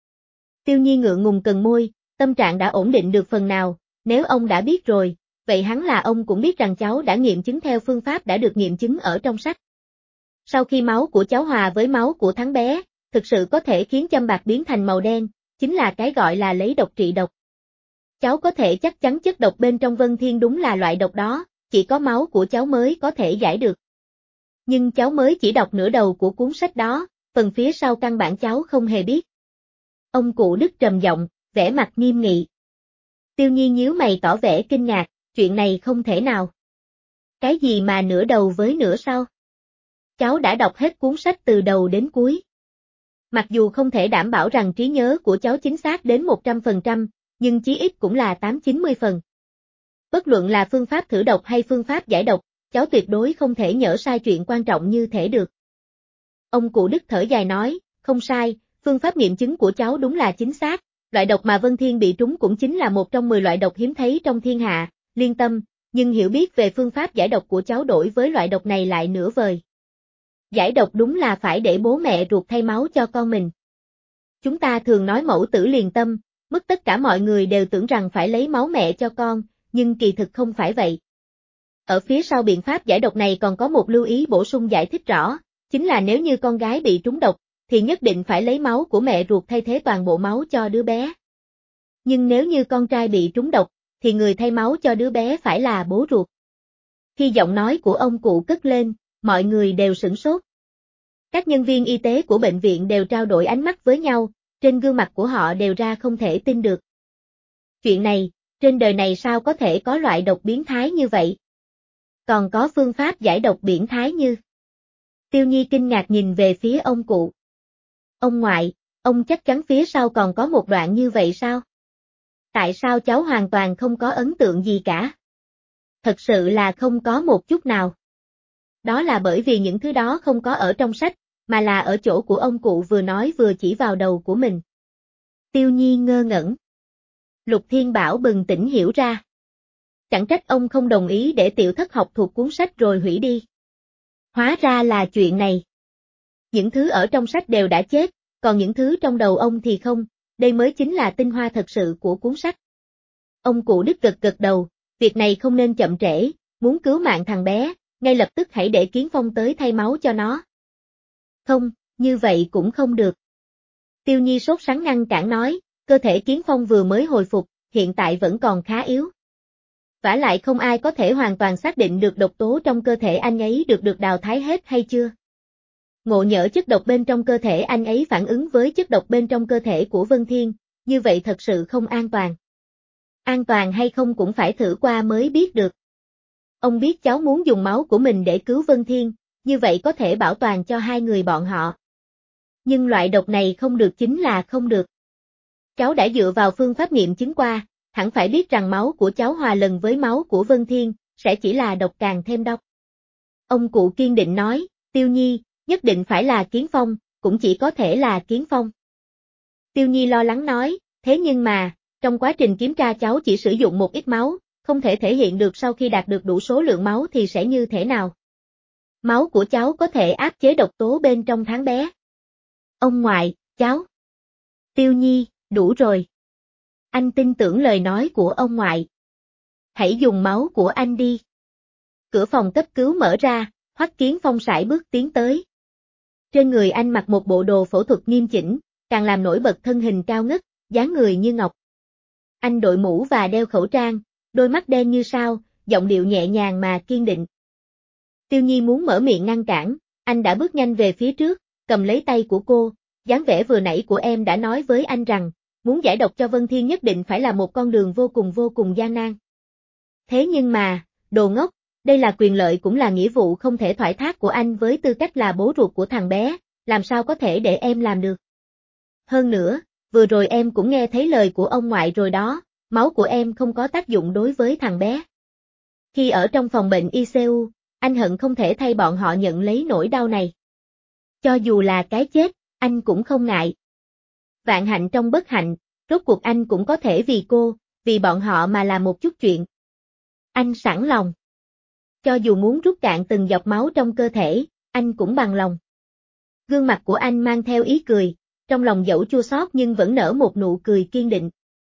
Tiêu Nhi ngượng ngùng cần môi, tâm trạng đã ổn định được phần nào, nếu ông đã biết rồi, vậy hắn là ông cũng biết rằng cháu đã nghiệm chứng theo phương pháp đã được nghiệm chứng ở trong sách. Sau khi máu của cháu hòa với máu của thắng bé, thực sự có thể khiến châm bạc biến thành màu đen, chính là cái gọi là lấy độc trị độc. Cháu có thể chắc chắn chất độc bên trong Vân Thiên đúng là loại độc đó, chỉ có máu của cháu mới có thể giải được. Nhưng cháu mới chỉ đọc nửa đầu của cuốn sách đó, phần phía sau căn bản cháu không hề biết. Ông cụ Đức trầm giọng, vẻ mặt nghiêm nghị. Tiêu Nhi nhíu mày tỏ vẻ kinh ngạc, chuyện này không thể nào. Cái gì mà nửa đầu với nửa sau? Cháu đã đọc hết cuốn sách từ đầu đến cuối. Mặc dù không thể đảm bảo rằng trí nhớ của cháu chính xác đến 100%, nhưng chí ít cũng là 8-90 phần. Bất luận là phương pháp thử độc hay phương pháp giải độc, cháu tuyệt đối không thể nhỡ sai chuyện quan trọng như thể được. Ông cụ Đức thở dài nói, không sai, phương pháp nghiệm chứng của cháu đúng là chính xác, loại độc mà Vân Thiên bị trúng cũng chính là một trong 10 loại độc hiếm thấy trong thiên hạ, liên tâm, nhưng hiểu biết về phương pháp giải độc của cháu đổi với loại độc này lại nửa vời. Giải độc đúng là phải để bố mẹ ruột thay máu cho con mình. Chúng ta thường nói mẫu tử liền tâm, mức tất cả mọi người đều tưởng rằng phải lấy máu mẹ cho con, nhưng kỳ thực không phải vậy. Ở phía sau biện pháp giải độc này còn có một lưu ý bổ sung giải thích rõ, chính là nếu như con gái bị trúng độc, thì nhất định phải lấy máu của mẹ ruột thay thế toàn bộ máu cho đứa bé. Nhưng nếu như con trai bị trúng độc, thì người thay máu cho đứa bé phải là bố ruột. Khi giọng nói của ông cụ cất lên, mọi người đều sửng sốt. Các nhân viên y tế của bệnh viện đều trao đổi ánh mắt với nhau, trên gương mặt của họ đều ra không thể tin được. Chuyện này, trên đời này sao có thể có loại độc biến thái như vậy? Còn có phương pháp giải độc biến thái như? Tiêu Nhi kinh ngạc nhìn về phía ông cụ. Ông ngoại, ông chắc chắn phía sau còn có một đoạn như vậy sao? Tại sao cháu hoàn toàn không có ấn tượng gì cả? Thật sự là không có một chút nào. Đó là bởi vì những thứ đó không có ở trong sách, mà là ở chỗ của ông cụ vừa nói vừa chỉ vào đầu của mình. Tiêu Nhi ngơ ngẩn. Lục Thiên Bảo bừng tỉnh hiểu ra. Chẳng trách ông không đồng ý để tiểu thất học thuộc cuốn sách rồi hủy đi. Hóa ra là chuyện này. Những thứ ở trong sách đều đã chết, còn những thứ trong đầu ông thì không, đây mới chính là tinh hoa thật sự của cuốn sách. Ông cụ Đức gật gật đầu, việc này không nên chậm trễ, muốn cứu mạng thằng bé, ngay lập tức hãy để Kiến Phong tới thay máu cho nó. Không, như vậy cũng không được. Tiêu Nhi sốt sắng ngăn cản nói, cơ thể Kiến Phong vừa mới hồi phục, hiện tại vẫn còn khá yếu. Vả lại không ai có thể hoàn toàn xác định được độc tố trong cơ thể anh ấy được đào thải hết hay chưa. Ngộ nhỡ chất độc bên trong cơ thể anh ấy phản ứng với chất độc bên trong cơ thể của Vân Thiên, như vậy thật sự không an toàn. An toàn hay không cũng phải thử qua mới biết được. Ông biết cháu muốn dùng máu của mình để cứu Vân Thiên, như vậy có thể bảo toàn cho hai người bọn họ. Nhưng loại độc này không được chính là không được. Cháu đã dựa vào phương pháp nghiệm chứng qua, hẳn phải biết rằng máu của cháu hòa lần với máu của Vân Thiên, sẽ chỉ là độc càng thêm độc. Ông cụ kiên định nói, Tiêu Nhi, nhất định phải là Kiến Phong, cũng chỉ có thể là Kiến Phong. Tiêu Nhi lo lắng nói, thế nhưng mà, trong quá trình kiểm tra cháu chỉ sử dụng một ít máu, không thể thể hiện được sau khi đạt được đủ số lượng máu thì sẽ như thế nào. Máu của cháu có thể áp chế độc tố bên trong tháng bé. Ông ngoại, cháu. Tiêu Nhi, đủ rồi. Anh tin tưởng lời nói của ông ngoại. Hãy dùng máu của anh đi. Cửa phòng cấp cứu mở ra, Hoắc Kiến Phong sải bước tiến tới. Trên người anh mặc một bộ đồ phẫu thuật nghiêm chỉnh, càng làm nổi bật thân hình cao ngất, dáng người như ngọc. Anh đội mũ và đeo khẩu trang, đôi mắt đen như sao, giọng điệu nhẹ nhàng mà kiên định. Tiêu Nhi muốn mở miệng ngăn cản, anh đã bước nhanh về phía trước, cầm lấy tay của cô, dáng vẻ vừa nãy của em đã nói với anh rằng, muốn giải độc cho Vân Thiên nhất định phải là một con đường vô cùng gian nan. Thế nhưng mà, đồ ngốc, đây là quyền lợi cũng là nghĩa vụ không thể thoái thác của anh với tư cách là bố ruột của thằng bé, làm sao có thể để em làm được. Hơn nữa, vừa rồi em cũng nghe thấy lời của ông ngoại rồi đó, máu của em không có tác dụng đối với thằng bé. Khi ở trong phòng bệnh ICU, anh hận không thể thay bọn họ nhận lấy nỗi đau này. Cho dù là cái chết, anh cũng không ngại. Vạn hạnh trong bất hạnh, rốt cuộc anh cũng có thể vì cô, vì bọn họ mà làm một chút chuyện. Anh sẵn lòng. Cho dù muốn rút cạn từng giọt máu trong cơ thể, anh cũng bằng lòng. Gương mặt của anh mang theo ý cười, trong lòng dẫu chua xót nhưng vẫn nở một nụ cười kiên định.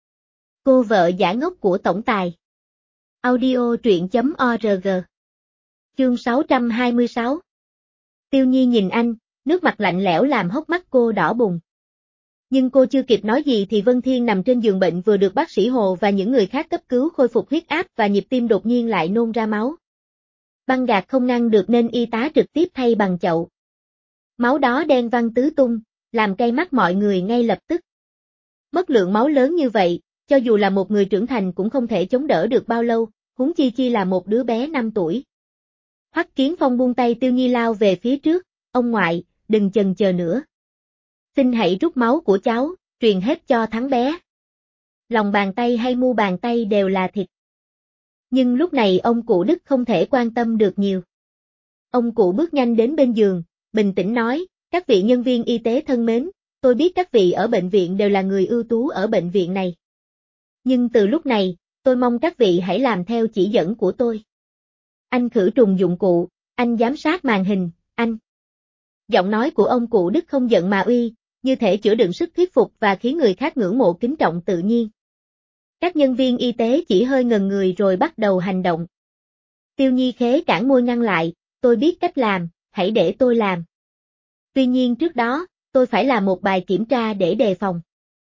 Cô vợ giả ngốc của tổng tài. Audio truyện.org. Chương 626. Tiêu Nhi nhìn anh, nước mặt lạnh lẽo làm hốc mắt cô đỏ bừng. Nhưng cô chưa kịp nói gì thì Vân Thiên nằm trên giường bệnh vừa được bác sĩ Hồ và những người khác cấp cứu khôi phục huyết áp và nhịp tim đột nhiên lại nôn ra máu. Băng gạc không ngăn được nên y tá trực tiếp thay bằng chậu. Máu đó đen văng tứ tung, làm cay mắt mọi người ngay lập tức. Mất lượng máu lớn như vậy, cho dù là một người trưởng thành cũng không thể chống đỡ được bao lâu, huống chi là một đứa bé 5 tuổi. Hoắc Kiến Phong buông tay Tiêu Nhi lao về phía trước, ông ngoại, đừng chần chờ nữa. Xin hãy rút máu của cháu, truyền hết cho thắng bé. Lòng bàn tay hay mu bàn tay đều là thịt. Nhưng lúc này ông cụ Đức không thể quan tâm được nhiều. Ông cụ bước nhanh đến bên giường, bình tĩnh nói, các vị nhân viên y tế thân mến, tôi biết các vị ở bệnh viện đều là người ưu tú ở bệnh viện này. Nhưng từ lúc này, tôi mong các vị hãy làm theo chỉ dẫn của tôi. Anh khử trùng dụng cụ, anh giám sát màn hình, anh. Giọng nói của ông cụ Đức không giận mà uy, như thể chứa đựng sức thuyết phục và khiến người khác ngưỡng mộ kính trọng tự nhiên. Các nhân viên y tế chỉ hơi ngần người rồi bắt đầu hành động. Tiêu Nhi khế cản môi ngăn lại, tôi biết cách làm, hãy để tôi làm. Tuy nhiên trước đó, tôi phải làm một bài kiểm tra để đề phòng.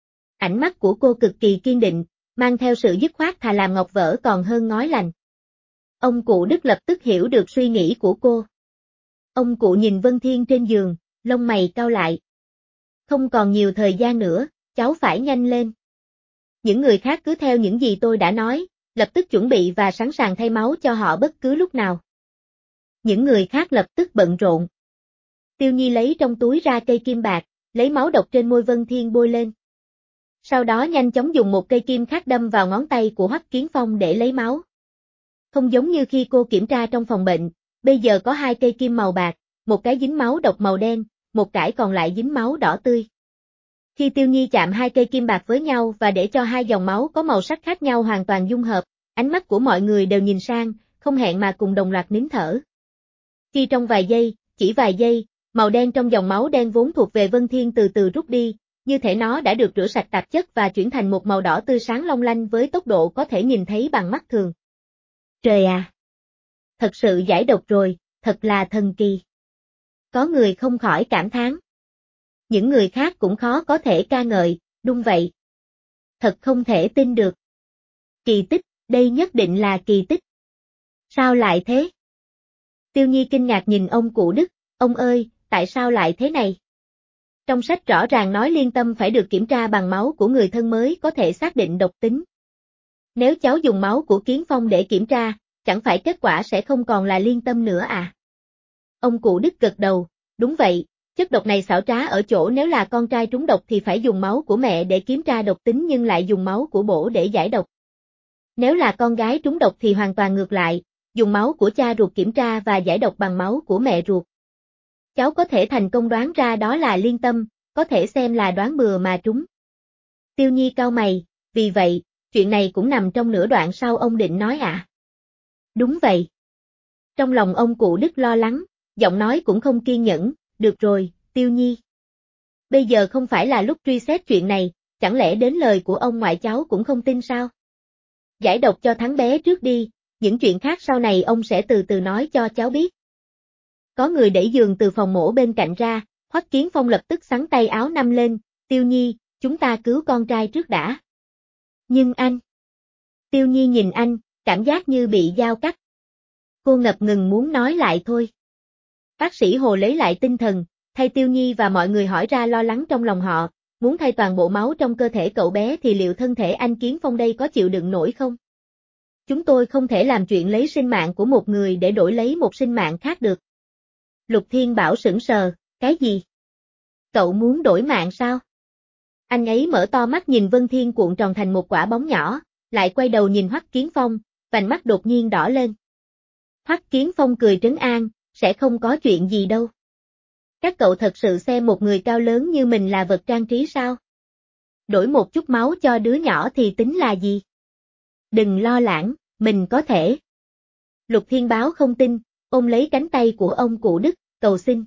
Ánh mắt của cô cực kỳ kiên định, mang theo sự dứt khoát thà làm ngọc vỡ còn hơn ngói lành. Ông cụ Đức lập tức hiểu được suy nghĩ của cô. Ông cụ nhìn Vân Thiên trên giường, lông mày cau lại. Không còn nhiều thời gian nữa, cháu phải nhanh lên. Những người khác cứ theo những gì tôi đã nói, lập tức chuẩn bị và sẵn sàng thay máu cho họ bất cứ lúc nào. Những người khác lập tức bận rộn. Tiêu Nhi lấy trong túi ra cây kim bạc, lấy máu độc trên môi Vân Thiên bôi lên. Sau đó nhanh chóng dùng một cây kim khác đâm vào ngón tay của Hoắc Kiến Phong để lấy máu. Không giống như khi cô kiểm tra trong phòng bệnh, bây giờ có 2 cây kim màu bạc, một cái dính máu độc màu đen, một cái còn lại dính máu đỏ tươi. Khi Tiêu Nhi chạm 2 cây kim bạc với nhau và để cho 2 dòng máu có màu sắc khác nhau hoàn toàn dung hợp, ánh mắt của mọi người đều nhìn sang, không hẹn mà cùng đồng loạt nín thở. Khi trong vài giây, chỉ vài giây, màu đen trong dòng máu đen vốn thuộc về Vân Thiên từ từ rút đi, như thể nó đã được rửa sạch tạp chất và chuyển thành một màu đỏ tươi sáng long lanh với tốc độ có thể nhìn thấy bằng mắt thường. Trời à! Thật sự giải độc rồi, thật là thần kỳ. Có người không khỏi cảm thán. Những người khác cũng khó có thể ca ngợi, đúng vậy. Thật không thể tin được. Kỳ tích, đây nhất định là kỳ tích. Sao lại thế? Tiêu Nhi kinh ngạc nhìn ông cụ Đức, ông ơi, tại sao lại thế này? Trong sách rõ ràng nói liên tâm phải được kiểm tra bằng máu của người thân mới có thể xác định độc tính. Nếu cháu dùng máu của Kiến Phong để kiểm tra, chẳng phải kết quả sẽ không còn là liên tâm nữa à? Ông cụ Đức gật đầu, đúng vậy, chất độc này xảo trá ở chỗ nếu là con trai trúng độc thì phải dùng máu của mẹ để kiểm tra độc tính nhưng lại dùng máu của bổ để giải độc. Nếu là con gái trúng độc thì hoàn toàn ngược lại, dùng máu của cha ruột kiểm tra và giải độc bằng máu của mẹ ruột. Cháu có thể thành công đoán ra đó là liên tâm, có thể xem là đoán bừa mà trúng. Tiêu Nhi cau mày, vì vậy, chuyện này cũng nằm trong nửa đoạn sau ông định nói ạ. Đúng vậy. Trong lòng ông cụ Đức lo lắng, giọng nói cũng không kiên nhẫn, được rồi, Tiêu Nhi. Bây giờ không phải là lúc truy xét chuyện này, chẳng lẽ đến lời của ông ngoại cháu cũng không tin sao? Giải độc cho thắng bé trước đi, những chuyện khác sau này ông sẽ từ từ nói cho cháu biết. Có người đẩy giường từ phòng mổ bên cạnh ra, Hoắc Kiến Phong lập tức xắn tay áo nằm lên, Tiêu Nhi, chúng ta cứu con trai trước đã. Nhưng anh... Tiêu Nhi nhìn anh, cảm giác như bị dao cắt. Cô ngập ngừng muốn nói lại thôi. Bác sĩ Hồ lấy lại tinh thần, thay Tiêu Nhi và mọi người hỏi ra lo lắng trong lòng họ, muốn thay toàn bộ máu trong cơ thể cậu bé thì liệu thân thể anh Kiến Phong đây có chịu đựng nổi không? Chúng tôi không thể làm chuyện lấy sinh mạng của một người để đổi lấy một sinh mạng khác được. Lục Thiên Bảo sững sờ, cái gì? Cậu muốn đổi mạng sao? Anh ấy mở to mắt nhìn Vân Thiên cuộn tròn thành một quả bóng nhỏ, lại quay đầu nhìn Hoắc Kiến Phong, vành mắt đột nhiên đỏ lên. Hoắc Kiến Phong cười trấn an, sẽ không có chuyện gì đâu. Các cậu thật sự xem một người cao lớn như mình là vật trang trí sao? Đổi một chút máu cho đứa nhỏ thì tính là gì? Đừng lo lắng, mình có thể. Lục Thiên Báo không tin, ôm lấy cánh tay của ông cụ Đức, cầu xin.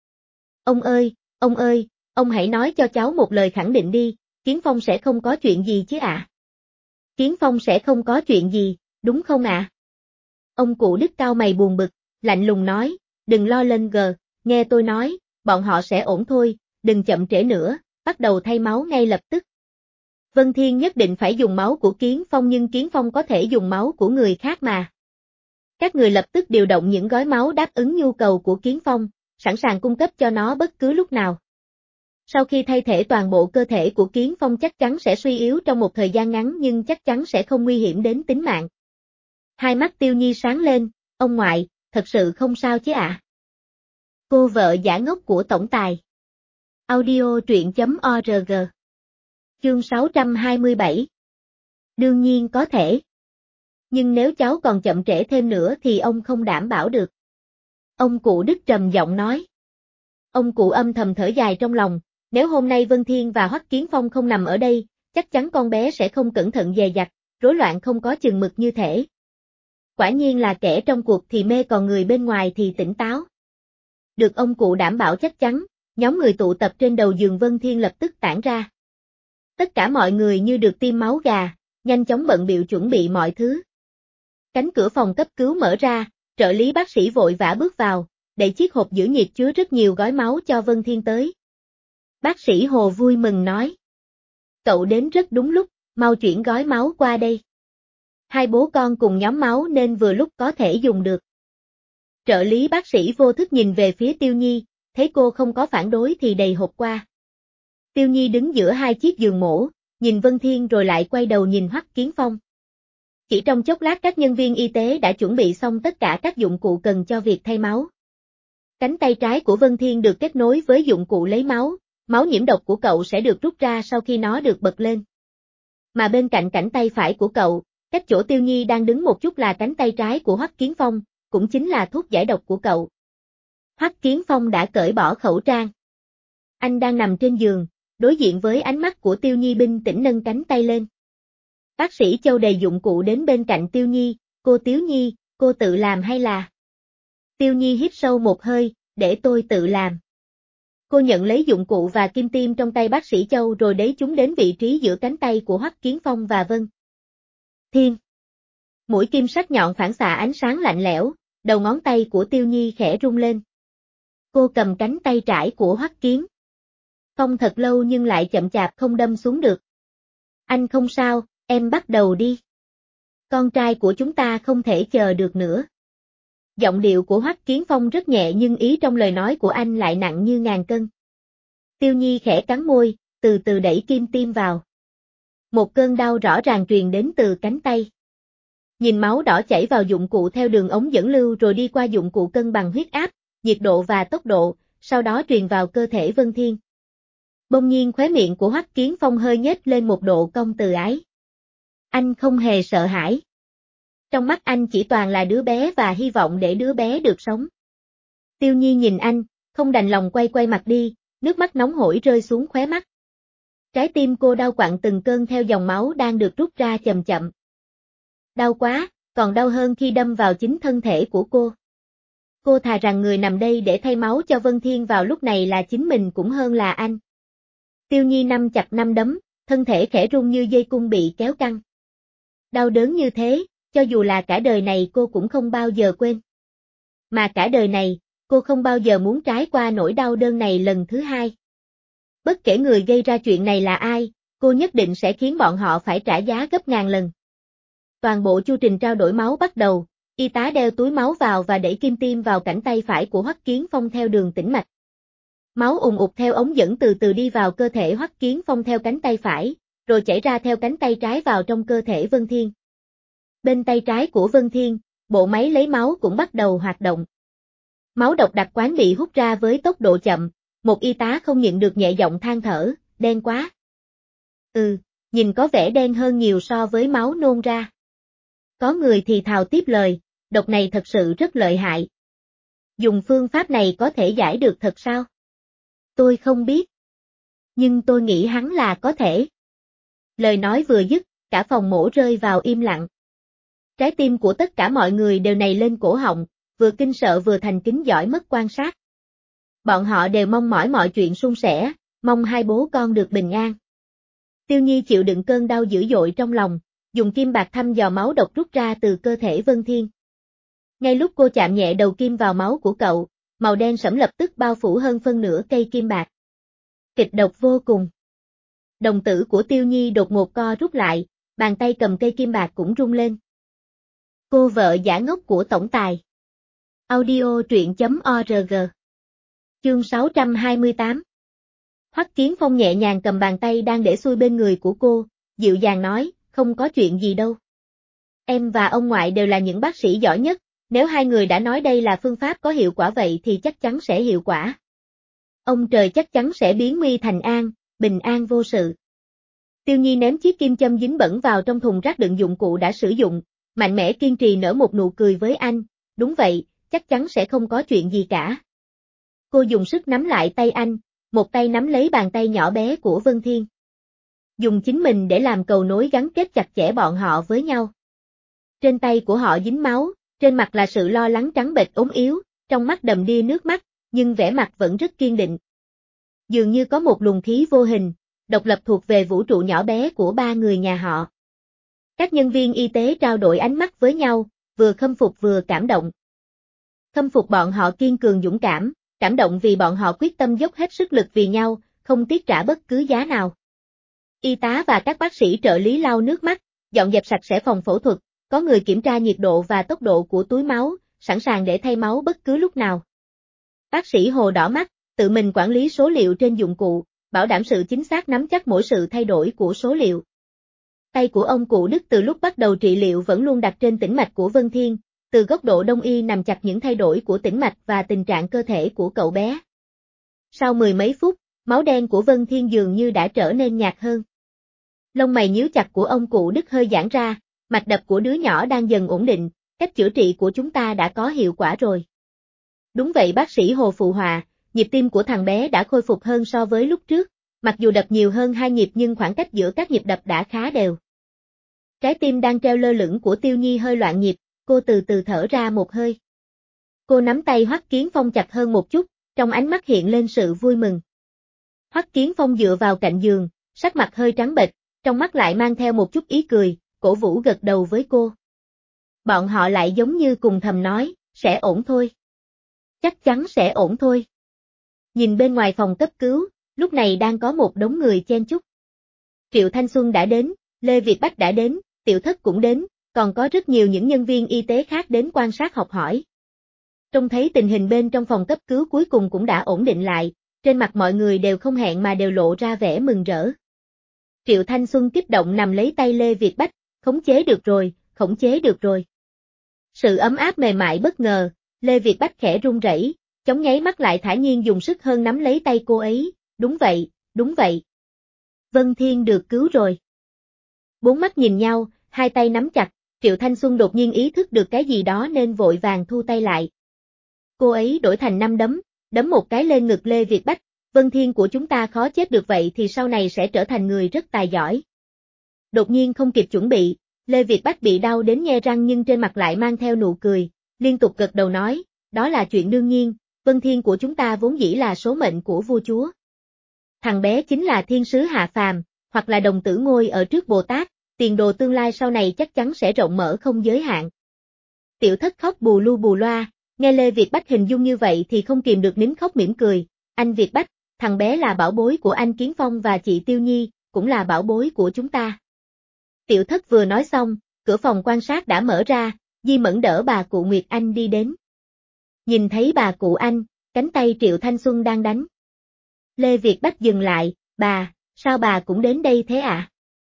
Ông ơi, ông hãy nói cho cháu một lời khẳng định đi, Kiến Phong sẽ không có chuyện gì chứ ạ? Kiến Phong sẽ không có chuyện gì, đúng không ạ? Ông cụ Đức cau mày buồn bực, lạnh lùng nói, đừng lo lên gờ, nghe tôi nói, bọn họ sẽ ổn thôi, đừng chậm trễ nữa, bắt đầu thay máu ngay lập tức. Vân Thiên nhất định phải dùng máu của Kiến Phong nhưng Kiến Phong có thể dùng máu của người khác mà. Các người lập tức điều động những gói máu đáp ứng nhu cầu của Kiến Phong, sẵn sàng cung cấp cho nó bất cứ lúc nào. Sau khi thay thể toàn bộ cơ thể của Kiến Phong chắc chắn sẽ suy yếu trong một thời gian ngắn nhưng chắc chắn sẽ không nguy hiểm đến tính mạng. Hai mắt Tiêu Nhi sáng lên, ông ngoại, thật sự không sao chứ ạ? Cô vợ giả ngốc của tổng tài. Audio truyện.org. Chương 627. Đương nhiên có thể. Nhưng nếu cháu còn chậm trễ thêm nữa thì ông không đảm bảo được. Ông cụ Đức trầm giọng nói. Ông cụ âm thầm thở dài trong lòng, nếu hôm nay Vân Thiên và Hoắc Kiến Phong không nằm ở đây, chắc chắn con bé sẽ không cẩn thận dè dặt, rối loạn không có chừng mực như thể. Quả nhiên là kẻ trong cuộc thì mê còn người bên ngoài thì tỉnh táo. Được ông cụ đảm bảo chắc chắn, nhóm người tụ tập trên đầu giường Vân Thiên lập tức tản ra. Tất cả mọi người như được tiêm máu gà, nhanh chóng bận bịu chuẩn bị mọi thứ. Cánh cửa phòng cấp cứu mở ra, trợ lý bác sĩ vội vã bước vào, đẩy chiếc hộp giữ nhiệt chứa rất nhiều gói máu cho Vân Thiên tới. Bác sĩ Hồ vui mừng nói. Cậu đến rất đúng lúc, mau chuyển gói máu qua đây. Hai bố con cùng nhóm máu nên vừa lúc có thể dùng được. Trợ lý bác sĩ vô thức nhìn về phía Tiêu Nhi, thấy cô không có phản đối thì đầy hộp qua. Tiêu Nhi đứng giữa hai chiếc giường mổ, nhìn Vân Thiên rồi lại quay đầu nhìn Hoắc Kiến Phong. Chỉ trong chốc lát các nhân viên y tế đã chuẩn bị xong tất cả các dụng cụ cần cho việc thay máu. Cánh tay trái của Vân Thiên được kết nối với dụng cụ lấy máu, máu nhiễm độc của cậu sẽ được rút ra sau khi nó được bật lên. Mà bên cạnh cánh tay phải của cậu, cách chỗ Tiêu Nhi đang đứng một chút là cánh tay trái của Hoắc Kiến Phong, cũng chính là thuốc giải độc của cậu. Hoắc Kiến Phong đã cởi bỏ khẩu trang. Anh đang nằm trên giường, đối diện với ánh mắt của Tiêu Nhi bình tĩnh nâng cánh tay lên. Bác sĩ Châu đầy dụng cụ đến bên cạnh Tiêu Nhi, cô Tiếu Nhi, cô tự làm hay là? Tiêu Nhi hít sâu một hơi, để tôi tự làm. Cô nhận lấy dụng cụ và kim tiêm trong tay bác sĩ Châu rồi đẩy chúng đến vị trí giữa cánh tay của Hoắc Kiến Phong và Vân Thiên. Mũi kim sắc nhọn phản xạ ánh sáng lạnh lẽo, đầu ngón tay của Tiêu Nhi khẽ rung lên. Cô cầm cánh tay trải của Hoắc Kiến Phong thật lâu nhưng lại chậm chạp không đâm xuống được. Anh không sao, em bắt đầu đi. Con trai của chúng ta không thể chờ được nữa. Giọng điệu của Hoắc Kiến Phong rất nhẹ nhưng ý trong lời nói của anh lại nặng như ngàn cân. Tiêu Nhi khẽ cắn môi, từ từ đẩy kim tiêm vào. Một cơn đau rõ ràng truyền đến từ cánh tay. Nhìn máu đỏ chảy vào dụng cụ theo đường ống dẫn lưu rồi đi qua dụng cụ cân bằng huyết áp, nhiệt độ và tốc độ, sau đó truyền vào cơ thể Vân Thiên. Bỗng nhiên khóe miệng của Hoắc Kiến Phong hơi nhếch lên một độ cong từ ái. Anh không hề sợ hãi. Trong mắt anh chỉ toàn là đứa bé và hy vọng để đứa bé được sống. Tiêu Nhi nhìn anh, không đành lòng quay mặt đi, nước mắt nóng hổi rơi xuống khóe mắt. Trái tim cô đau quặn từng cơn theo dòng máu đang được rút ra chậm chậm. Đau quá, còn đau hơn khi đâm vào chính thân thể của cô. Cô thà rằng người nằm đây để thay máu cho Vân Thiên vào lúc này là chính mình cũng hơn là anh. Tiêu Nhi nắm chặt nắm đấm, thân thể khẽ rung như dây cung bị kéo căng. Đau đớn như thế, cho dù là cả đời này cô cũng không bao giờ quên. Mà cả đời này, cô không bao giờ muốn trải qua nỗi đau đớn này lần thứ hai. Bất kể người gây ra chuyện này là ai, cô nhất định sẽ khiến bọn họ phải trả giá gấp ngàn lần. Toàn bộ chu trình trao đổi máu bắt đầu, y tá đeo túi máu vào và đẩy kim tiêm vào cánh tay phải của Hoắc Kiến Phong theo đường tĩnh mạch. Máu ùn ụt theo ống dẫn từ từ đi vào cơ thể Hoắc Kiến Phong theo cánh tay phải, rồi chảy ra theo cánh tay trái vào trong cơ thể Vân Thiên. Bên tay trái của Vân Thiên, bộ máy lấy máu cũng bắt đầu hoạt động. Máu độc đặc quán bị hút ra với tốc độ chậm, một y tá không nhịn được nhẹ giọng than thở, đen quá. Nhìn có vẻ đen hơn nhiều so với máu nôn ra. Có người thì thào tiếp lời, độc này thật sự rất lợi hại. Dùng phương pháp này có thể giải được thật sao? Tôi không biết. Nhưng tôi nghĩ hắn là có thể. Lời nói vừa dứt, cả phòng mổ rơi vào im lặng. Trái tim của tất cả mọi người đều nảy lên cổ họng, vừa kinh sợ vừa thành kính giỏi mất quan sát. Bọn họ đều mong mỏi mọi chuyện suôn sẻ, mong hai bố con được bình an. Tiêu Nhi chịu đựng cơn đau dữ dội trong lòng, dùng kim bạc thăm dò máu độc rút ra từ cơ thể Vân Thiên. Ngay lúc cô chạm nhẹ đầu kim vào máu của cậu, màu đen sẫm lập tức bao phủ hơn phân nửa cây kim bạc. Kịch độc vô cùng. Đồng tử của Tiêu Nhi đột ngột co rút lại, bàn tay cầm cây kim bạc cũng rung lên. Cô vợ giả ngốc của tổng tài. Audio truyện.org. Chương 628. Hoắc Kiến Phong nhẹ nhàng cầm bàn tay đang để xuôi bên người của cô, dịu dàng nói, không có chuyện gì đâu. Em và ông ngoại đều là những bác sĩ giỏi nhất, nếu hai người đã nói đây là phương pháp có hiệu quả vậy thì chắc chắn sẽ hiệu quả. Ông trời chắc chắn sẽ biến nguy thành an, bình an vô sự. Tiêu Nhi ném chiếc kim châm dính bẩn vào trong thùng rác đựng dụng cụ đã sử dụng, mạnh mẽ kiên trì nở một nụ cười với anh, đúng vậy, chắc chắn sẽ không có chuyện gì cả. Cô dùng sức nắm lại tay anh, một tay nắm lấy bàn tay nhỏ bé của Vân Thiên. Dùng chính mình để làm cầu nối gắn kết chặt chẽ bọn họ với nhau. Trên tay của họ dính máu, trên mặt là sự lo lắng trắng bệch ốm yếu, trong mắt đầm đìa nước mắt, nhưng vẻ mặt vẫn rất kiên định. Dường như có một luồng khí vô hình, độc lập thuộc về vũ trụ nhỏ bé của ba người nhà họ. Các nhân viên y tế trao đổi ánh mắt với nhau, vừa khâm phục vừa cảm động. Khâm phục bọn họ kiên cường dũng cảm, cảm động vì bọn họ quyết tâm dốc hết sức lực vì nhau, không tiếc trả bất cứ giá nào. Y tá và các bác sĩ trợ lý lau nước mắt, dọn dẹp sạch sẽ phòng phẫu thuật, có người kiểm tra nhiệt độ và tốc độ của túi máu, sẵn sàng để thay máu bất cứ lúc nào. Bác sĩ Hồ đỏ mắt, tự mình quản lý số liệu trên dụng cụ, bảo đảm sự chính xác nắm chắc mỗi sự thay đổi của số liệu. Tay của ông cụ Đức từ lúc bắt đầu trị liệu vẫn luôn đặt trên tĩnh mạch của Vân Thiên, từ góc độ đông y nằm chặt những thay đổi của tĩnh mạch và tình trạng cơ thể của cậu bé. Sau mười mấy phút, máu đen của Vân Thiên dường như đã trở nên nhạt hơn. Lông mày nhíu chặt của ông cụ Đức hơi giãn ra, mạch đập của đứa nhỏ đang dần ổn định, cách chữa trị của chúng ta đã có hiệu quả rồi. Đúng vậy bác sĩ Hồ phụ họa, nhịp tim của thằng bé đã khôi phục hơn so với lúc trước, mặc dù đập nhiều hơn 2 nhịp nhưng khoảng cách giữa các nhịp đập đã khá đều. Trái tim đang treo lơ lửng của Tiêu Nhi hơi loạn nhịp, cô từ từ thở ra một hơi. Cô nắm tay Hoắc Kiến Phong chặt hơn một chút, trong ánh mắt hiện lên sự vui mừng. Hoắc Kiến Phong dựa vào cạnh giường, sắc mặt hơi trắng bệch, trong mắt lại mang theo một chút ý cười, cổ vũ gật đầu với cô. Bọn họ lại giống như cùng thầm nói, sẽ ổn thôi. Chắc chắn sẽ ổn thôi. Nhìn bên ngoài phòng cấp cứu, lúc này đang có một đống người chen chúc. Triệu Thanh Xuân đã đến, Lê Việt Bách đã đến, Tiểu Thất cũng đến, còn có rất nhiều những nhân viên y tế khác đến quan sát học hỏi. Trông thấy tình hình bên trong phòng cấp cứu cuối cùng cũng đã ổn định lại, trên mặt mọi người đều không hẹn mà đều lộ ra vẻ mừng rỡ. Triệu Thanh Xuân kích động nằm lấy tay Lê Việt Bách, khống chế được rồi, khống chế được rồi. Sự ấm áp mềm mại bất ngờ, Lê Việt Bách khẽ run rẩy, chống nháy mắt lại thản nhiên dùng sức hơn nắm lấy tay cô ấy, đúng vậy, đúng vậy. Vân Thiên được cứu rồi. Bốn mắt nhìn nhau, hai tay nắm chặt, Triệu Thanh Xuân đột nhiên ý thức được cái gì đó nên vội vàng thu tay lại. Cô ấy đổi thành 5 đấm, đấm một cái lên ngực Lê Việt Bách, Vân Thiên của chúng ta khó chết được vậy thì sau này sẽ trở thành người rất tài giỏi. Đột nhiên không kịp chuẩn bị, Lê Việt Bách bị đau đến nhe răng nhưng trên mặt lại mang theo nụ cười, liên tục gật đầu nói, đó là chuyện đương nhiên, Vân Thiên của chúng ta vốn dĩ là số mệnh của vua chúa. Thằng bé chính là thiên sứ hạ phàm, hoặc là đồng tử ngôi ở trước Bồ Tát, tiền đồ tương lai sau này chắc chắn sẽ rộng mở không giới hạn. Tiểu Thất khóc bù lu bù loa, nghe Lê Việt Bách hình dung như vậy thì không kìm được nín khóc mỉm cười, anh Việt Bách, thằng bé là bảo bối của anh Kiến Phong và chị Tiêu Nhi, cũng là bảo bối của chúng ta. Tiểu Thất vừa nói xong, cửa phòng quan sát đã mở ra, Di Mẫn đỡ bà cụ Nguyệt Anh đi đến. Nhìn thấy bà cụ Anh, cánh tay Triệu Thanh Xuân đang đánh. Lê Việt Bách dừng lại, bà, sao bà cũng đến đây thế ạ?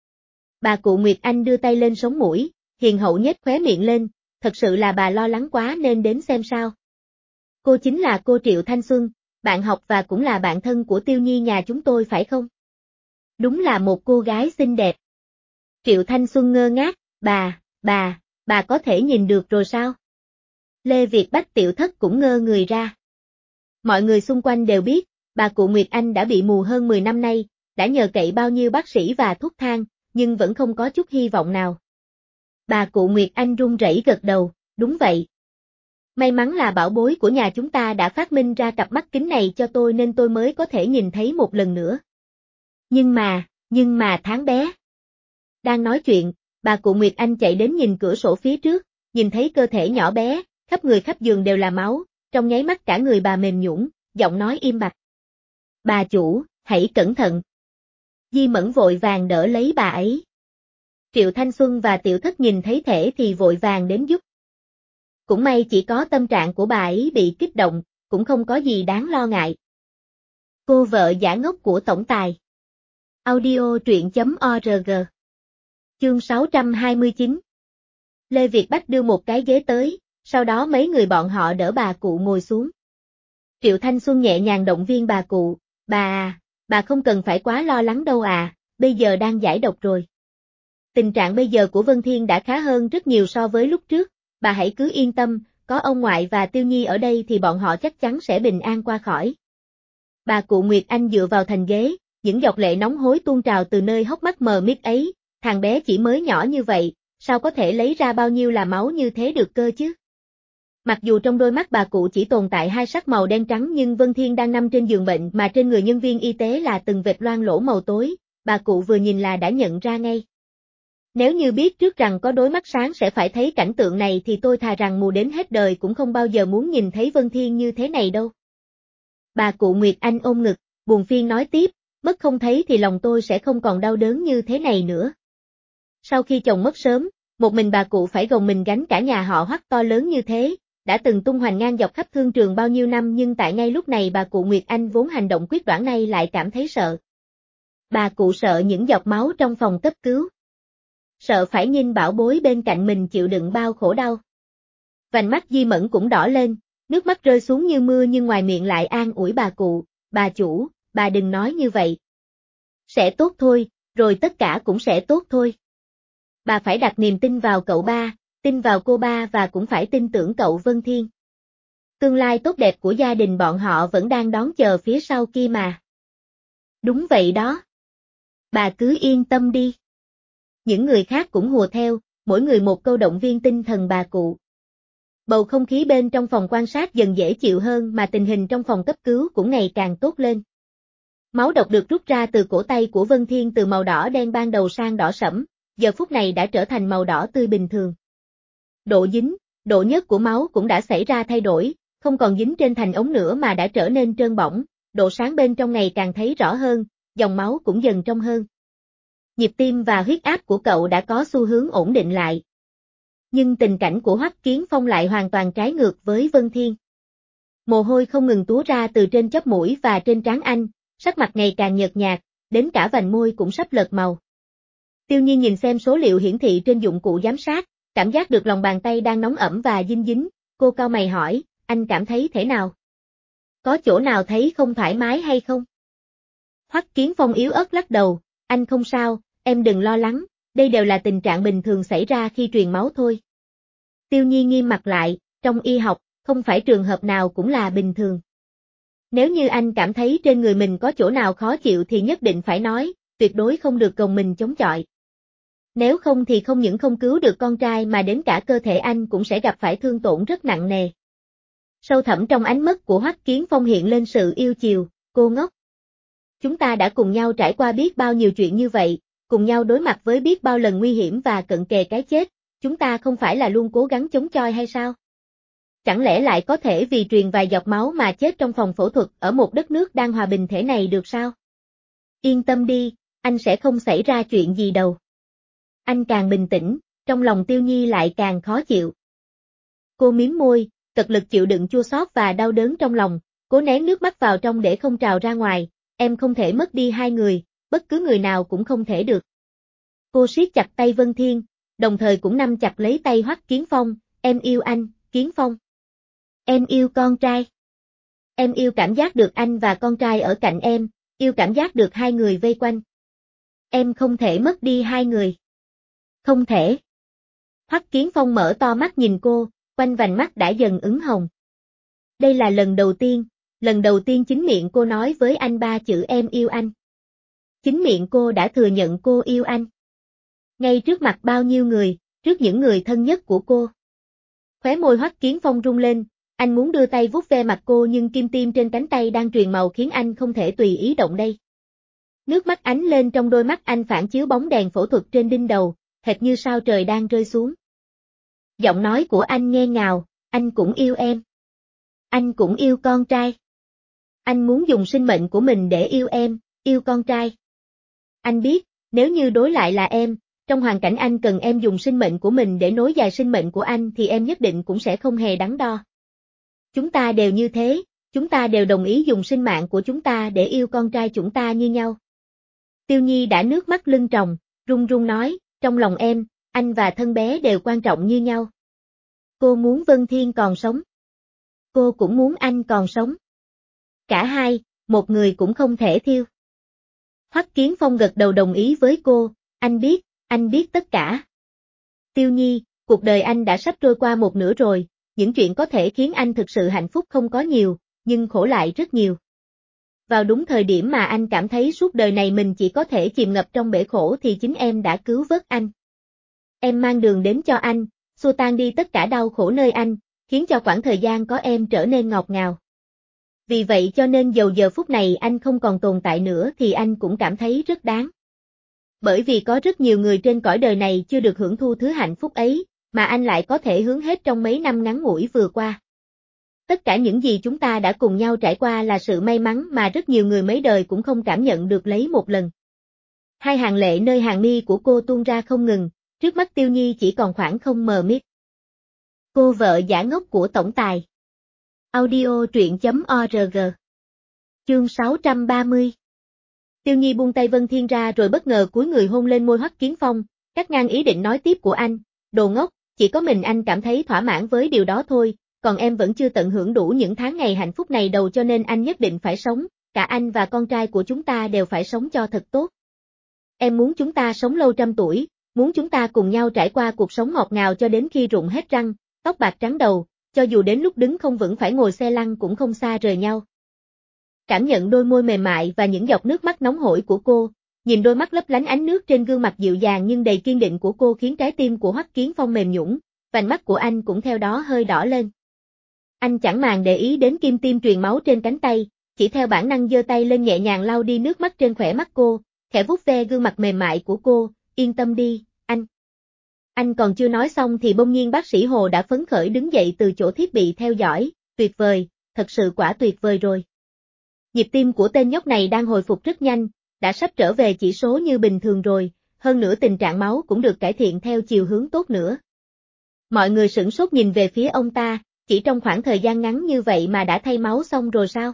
Bà cụ Nguyệt Anh đưa tay lên sống mũi, hiền hậu nhếch khóe miệng lên, thật sự là bà lo lắng quá nên đến xem sao. Cô chính là cô Triệu Thanh Xuân, bạn học và cũng là bạn thân của Tiêu Nhi nhà chúng tôi phải không? Đúng là một cô gái xinh đẹp. Triệu Thanh Xuân ngơ ngác, bà có thể nhìn được rồi sao? Lê Việt Bách Tiểu Thất cũng ngơ người ra. Mọi người xung quanh đều biết, bà cụ Nguyệt Anh đã bị mù hơn 10 năm nay, đã nhờ cậy bao nhiêu bác sĩ và thuốc thang, nhưng vẫn không có chút hy vọng nào. Bà cụ Nguyệt Anh run rẩy gật đầu, đúng vậy. May mắn là bảo bối của nhà chúng ta đã phát minh ra cặp mắt kính này cho tôi nên tôi mới có thể nhìn thấy một lần nữa. Nhưng mà tháng bé. Đang nói chuyện, bà cụ Nguyệt Anh chạy đến nhìn cửa sổ phía trước, nhìn thấy cơ thể nhỏ bé, khắp người khắp giường đều là máu, trong nháy mắt cả người bà mềm nhũn, giọng nói im bặt. Bà chủ, hãy cẩn thận. Di Mẫn vội vàng đỡ lấy bà ấy. Triệu Thanh Xuân và Tiểu Thất nhìn thấy thể thì vội vàng đến giúp. Cũng may chỉ có tâm trạng của bà ấy bị kích động, cũng không có gì đáng lo ngại. Cô vợ giả ngốc của tổng tài. Audio truyện.org. Chương 629. Lê Việt Bách đưa một cái ghế tới, sau đó mấy người bọn họ đỡ bà cụ ngồi xuống. Triệu Thanh Xuân nhẹ nhàng động viên bà cụ, bà không cần phải quá lo lắng đâu à, bây giờ đang giải độc rồi. Tình trạng bây giờ của Vân Thiên đã khá hơn rất nhiều so với lúc trước, bà hãy cứ yên tâm, có ông ngoại và Tiêu Nhi ở đây thì bọn họ chắc chắn sẽ bình an qua khỏi. Bà cụ Nguyệt Anh dựa vào thành ghế, những giọt lệ nóng hối tuôn trào từ nơi hốc mắt mờ mịt ấy, thằng bé chỉ mới nhỏ như vậy, sao có thể lấy ra bao nhiêu là máu như thế được cơ chứ? Mặc dù trong đôi mắt bà cụ chỉ tồn tại hai sắc màu đen trắng nhưng Vân Thiên đang nằm trên giường bệnh mà trên người nhân viên y tế là từng vệt loang lỗ màu tối, bà cụ vừa nhìn là đã nhận ra ngay. Nếu như biết trước rằng có đôi mắt sáng sẽ phải thấy cảnh tượng này thì tôi thà rằng mù đến hết đời cũng không bao giờ muốn nhìn thấy Vân Thiên như thế này đâu. Bà cụ Nguyệt Anh ôm ngực, buồn phiền nói tiếp, mất không thấy thì lòng tôi sẽ không còn đau đớn như thế này nữa. Sau khi chồng mất sớm, một mình bà cụ phải gồng mình gánh cả nhà họ Hoắc to lớn như thế, đã từng tung hoành ngang dọc khắp thương trường bao nhiêu năm nhưng tại ngay lúc này bà cụ Nguyệt Anh vốn hành động quyết đoán này lại cảm thấy sợ. Bà cụ sợ những giọt máu trong phòng cấp cứu. Sợ phải nhìn bảo bối bên cạnh mình chịu đựng bao khổ đau. Vành mắt Di Mẫn cũng đỏ lên, nước mắt rơi xuống như mưa nhưng ngoài miệng lại an ủi bà cụ, bà chủ, bà đừng nói như vậy. Sẽ tốt thôi, rồi tất cả cũng sẽ tốt thôi. Bà phải đặt niềm tin vào cậu ba, tin vào cô ba và cũng phải tin tưởng cậu Vân Thiên. Tương lai tốt đẹp của gia đình bọn họ vẫn đang đón chờ phía sau kia mà. Đúng vậy đó. Bà cứ yên tâm đi. Những người khác cũng hùa theo, mỗi người một câu động viên tinh thần bà cụ. Bầu không khí bên trong phòng quan sát dần dễ chịu hơn mà tình hình trong phòng cấp cứu cũng ngày càng tốt lên. Máu độc được rút ra từ cổ tay của Vân Thiên từ màu đỏ đen ban đầu sang đỏ sẫm, giờ phút này đã trở thành màu đỏ tươi bình thường. Độ dính, độ nhớt của máu cũng đã xảy ra thay đổi, không còn dính trên thành ống nữa mà đã trở nên trơn bỏng, độ sáng bên trong ngày càng thấy rõ hơn, dòng máu cũng dần trong hơn. Nhịp tim và huyết áp của cậu đã có xu hướng ổn định lại. Nhưng tình cảnh của Hoắc Kiến Phong lại hoàn toàn trái ngược với Vân Thiên. Mồ hôi không ngừng túa ra từ trên chóp mũi và trên trán anh, sắc mặt ngày càng nhợt nhạt, đến cả vành môi cũng sắp lợt màu. Tiêu Nhiên nhìn xem số liệu hiển thị trên dụng cụ giám sát, cảm giác được lòng bàn tay đang nóng ẩm và dinh dính, cô cau mày hỏi, anh cảm thấy thế nào? Có chỗ nào thấy không thoải mái hay không? Hoắc Kiến Phong yếu ớt lắc đầu, anh không sao, em đừng lo lắng, đây đều là tình trạng bình thường xảy ra khi truyền máu thôi. Tiêu Nhiên nghiêm mặt lại, trong y học, không phải trường hợp nào cũng là bình thường. Nếu như anh cảm thấy trên người mình có chỗ nào khó chịu thì nhất định phải nói, tuyệt đối không được gồng mình chống chọi. Nếu không thì không những không cứu được con trai mà đến cả cơ thể anh cũng sẽ gặp phải thương tổn rất nặng nề. Sâu thẳm trong ánh mắt của Hoắc Kiến Phong hiện lên sự yêu chiều, cô ngốc. Chúng ta đã cùng nhau trải qua biết bao nhiêu chuyện như vậy, cùng nhau đối mặt với biết bao lần nguy hiểm và cận kề cái chết, chúng ta không phải là luôn cố gắng chống chọi hay sao? Chẳng lẽ lại có thể vì truyền vài giọt máu mà chết trong phòng phẫu thuật ở một đất nước đang hòa bình thế này được sao? Yên tâm đi, anh sẽ không xảy ra chuyện gì đâu. Anh càng bình tĩnh, trong lòng Tiêu Nhi lại càng khó chịu. Cô mím môi, cật lực chịu đựng chua xót và đau đớn trong lòng, cố nén nước mắt vào trong để không trào ra ngoài, em không thể mất đi hai người, bất cứ người nào cũng không thể được. Cô siết chặt tay Vân Thiên, đồng thời cũng nắm chặt lấy tay Hoắc Kiến Phong, em yêu anh, Kiến Phong. Em yêu con trai. Em yêu cảm giác được anh và con trai ở cạnh em, yêu cảm giác được hai người vây quanh. Em không thể mất đi hai người. Không thể. Hoắc Kiến Phong mở to mắt nhìn cô, quanh vành mắt đã dần ửng hồng. Đây là lần đầu tiên chính miệng cô nói với anh ba chữ em yêu anh. Chính miệng cô đã thừa nhận cô yêu anh. Ngay trước mặt bao nhiêu người, trước những người thân nhất của cô. Khóe môi Hoắc Kiến Phong rung lên, anh muốn đưa tay vuốt ve mặt cô nhưng kim tiêm trên cánh tay đang truyền màu khiến anh không thể tùy ý động đây. Nước mắt ánh lên trong đôi mắt anh phản chiếu bóng đèn phẫu thuật trên đinh đầu, hệt như sao trời đang rơi xuống. Giọng nói của anh nghe ngào, anh cũng yêu em. Anh cũng yêu con trai. Anh muốn dùng sinh mệnh của mình để yêu em, yêu con trai. Anh biết, nếu như đối lại là em, trong hoàn cảnh anh cần em dùng sinh mệnh của mình để nối dài sinh mệnh của anh thì em nhất định cũng sẽ không hề đắn đo. Chúng ta đều như thế, chúng ta đều đồng ý dùng sinh mạng của chúng ta để yêu con trai chúng ta như nhau. Tiêu Nhi đã nước mắt lưng tròng, run run nói, trong lòng em, anh và thân bé đều quan trọng như nhau. Cô muốn Vân Thiên còn sống. Cô cũng muốn anh còn sống. Cả hai, một người cũng không thể thiêu. Hoắc Kiến Phong gật đầu đồng ý với cô, anh biết tất cả. Tiêu Nhi, cuộc đời anh đã sắp trôi qua một nửa rồi, những chuyện có thể khiến anh thực sự hạnh phúc không có nhiều, nhưng khổ lại rất nhiều. Vào đúng thời điểm mà anh cảm thấy suốt đời này mình chỉ có thể chìm ngập trong bể khổ thì chính em đã cứu vớt anh. Em mang đường đến cho anh, xua tan đi tất cả đau khổ nơi anh, khiến cho quãng thời gian có em trở nên ngọt ngào. Vì vậy cho nên dầu giờ phút này anh không còn tồn tại nữa thì anh cũng cảm thấy rất đáng. Bởi vì có rất nhiều người trên cõi đời này chưa được hưởng thu thứ hạnh phúc ấy, mà anh lại có thể hướng hết trong mấy năm ngắn ngủi vừa qua. Tất cả những gì chúng ta đã cùng nhau trải qua là sự may mắn mà rất nhiều người mấy đời cũng không cảm nhận được lấy một lần. Hai hàng lệ nơi hàng mi của cô tuôn ra không ngừng, trước mắt Tiêu Nhi chỉ còn khoảng không mờ mịt. Cô vợ giả ngốc của tổng tài. Audio truyện.org. Chương 630. Tiêu Nhi buông tay Vân Thiên ra rồi bất ngờ cúi người hôn lên môi Hoắc Kiến Phong, cắt ngang ý định nói tiếp của anh, đồ ngốc, chỉ có mình anh cảm thấy thỏa mãn với điều đó thôi, còn em vẫn chưa tận hưởng đủ những tháng ngày hạnh phúc này đâu cho nên anh nhất định phải sống, cả anh và con trai của chúng ta đều phải sống cho thật tốt. Em muốn chúng ta sống lâu trăm tuổi, muốn chúng ta cùng nhau trải qua cuộc sống ngọt ngào cho đến khi rụng hết răng, tóc bạc trắng đầu, cho dù đến lúc đứng không vững phải ngồi xe lăn cũng không xa rời nhau. Cảm nhận đôi môi mềm mại và những giọt nước mắt nóng hổi của cô, nhìn đôi mắt lấp lánh ánh nước trên gương mặt dịu dàng nhưng đầy kiên định của cô khiến trái tim của Hoắc Kiến Phong mềm nhũn, vành mắt của anh cũng theo đó hơi đỏ lên. Anh chẳng màng để ý đến kim tiêm truyền máu trên cánh tay, chỉ theo bản năng giơ tay lên nhẹ nhàng lau đi nước mắt trên khóe mắt cô, khẽ vuốt ve gương mặt mềm mại của cô, yên tâm đi, anh. Anh còn chưa nói xong thì bỗng nhiên bác sĩ Hồ đã phấn khởi đứng dậy từ chỗ thiết bị theo dõi, tuyệt vời, thật sự quả tuyệt vời rồi. Nhịp tim của tên nhóc này đang hồi phục rất nhanh, đã sắp trở về chỉ số như bình thường rồi, hơn nữa tình trạng máu cũng được cải thiện theo chiều hướng tốt nữa. Mọi người sửng sốt nhìn về phía ông ta, chỉ trong khoảng thời gian ngắn như vậy mà đã thay máu xong rồi sao?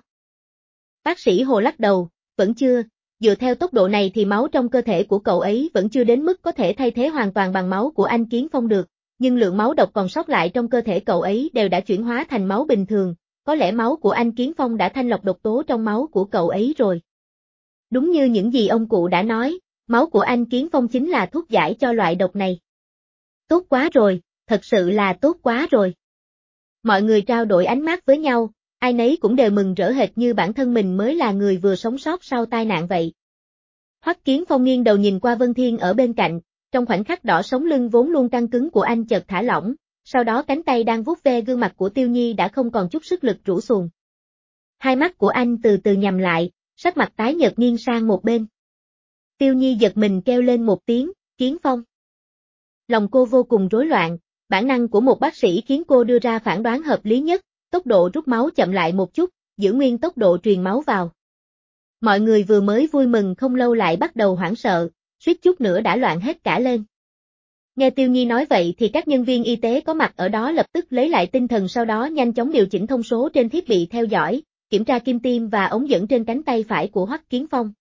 Bác sĩ Hồ lắc đầu, vẫn chưa, dựa theo tốc độ này thì máu trong cơ thể của cậu ấy vẫn chưa đến mức có thể thay thế hoàn toàn bằng máu của anh Kiến Phong được, nhưng lượng máu độc còn sót lại trong cơ thể cậu ấy đều đã chuyển hóa thành máu bình thường, có lẽ máu của anh Kiến Phong đã thanh lọc độc tố trong máu của cậu ấy rồi. Đúng như những gì ông cụ đã nói, máu của anh Kiến Phong chính là thuốc giải cho loại độc này. Tốt quá rồi, thật sự là tốt quá rồi. Mọi người trao đổi ánh mắt với nhau, ai nấy cũng đều mừng rỡ hệt như bản thân mình mới là người vừa sống sót sau tai nạn vậy. Hoắc Kiến Phong nghiêng đầu nhìn qua Vân Thiên ở bên cạnh, trong khoảnh khắc đỏ sống lưng vốn luôn căng cứng của anh chợt thả lỏng, sau đó cánh tay đang vuốt ve gương mặt của Tiêu Nhi đã không còn chút sức lực rũ xuống. Hai mắt của anh từ từ nhắm lại, sắc mặt tái nhợt nghiêng sang một bên. Tiêu Nhi giật mình kêu lên một tiếng, Kiến Phong. Lòng cô vô cùng rối loạn, bản năng của một bác sĩ khiến cô đưa ra phán đoán hợp lý nhất, tốc độ rút máu chậm lại một chút, giữ nguyên tốc độ truyền máu vào. Mọi người vừa mới vui mừng không lâu lại bắt đầu hoảng sợ, suýt chút nữa đã loạn hết cả lên. Nghe Tiêu Nhi nói vậy thì các nhân viên y tế có mặt ở đó lập tức lấy lại tinh thần sau đó nhanh chóng điều chỉnh thông số trên thiết bị theo dõi, kiểm tra kim tiêm và ống dẫn trên cánh tay phải của Hoắc Kiến Phong.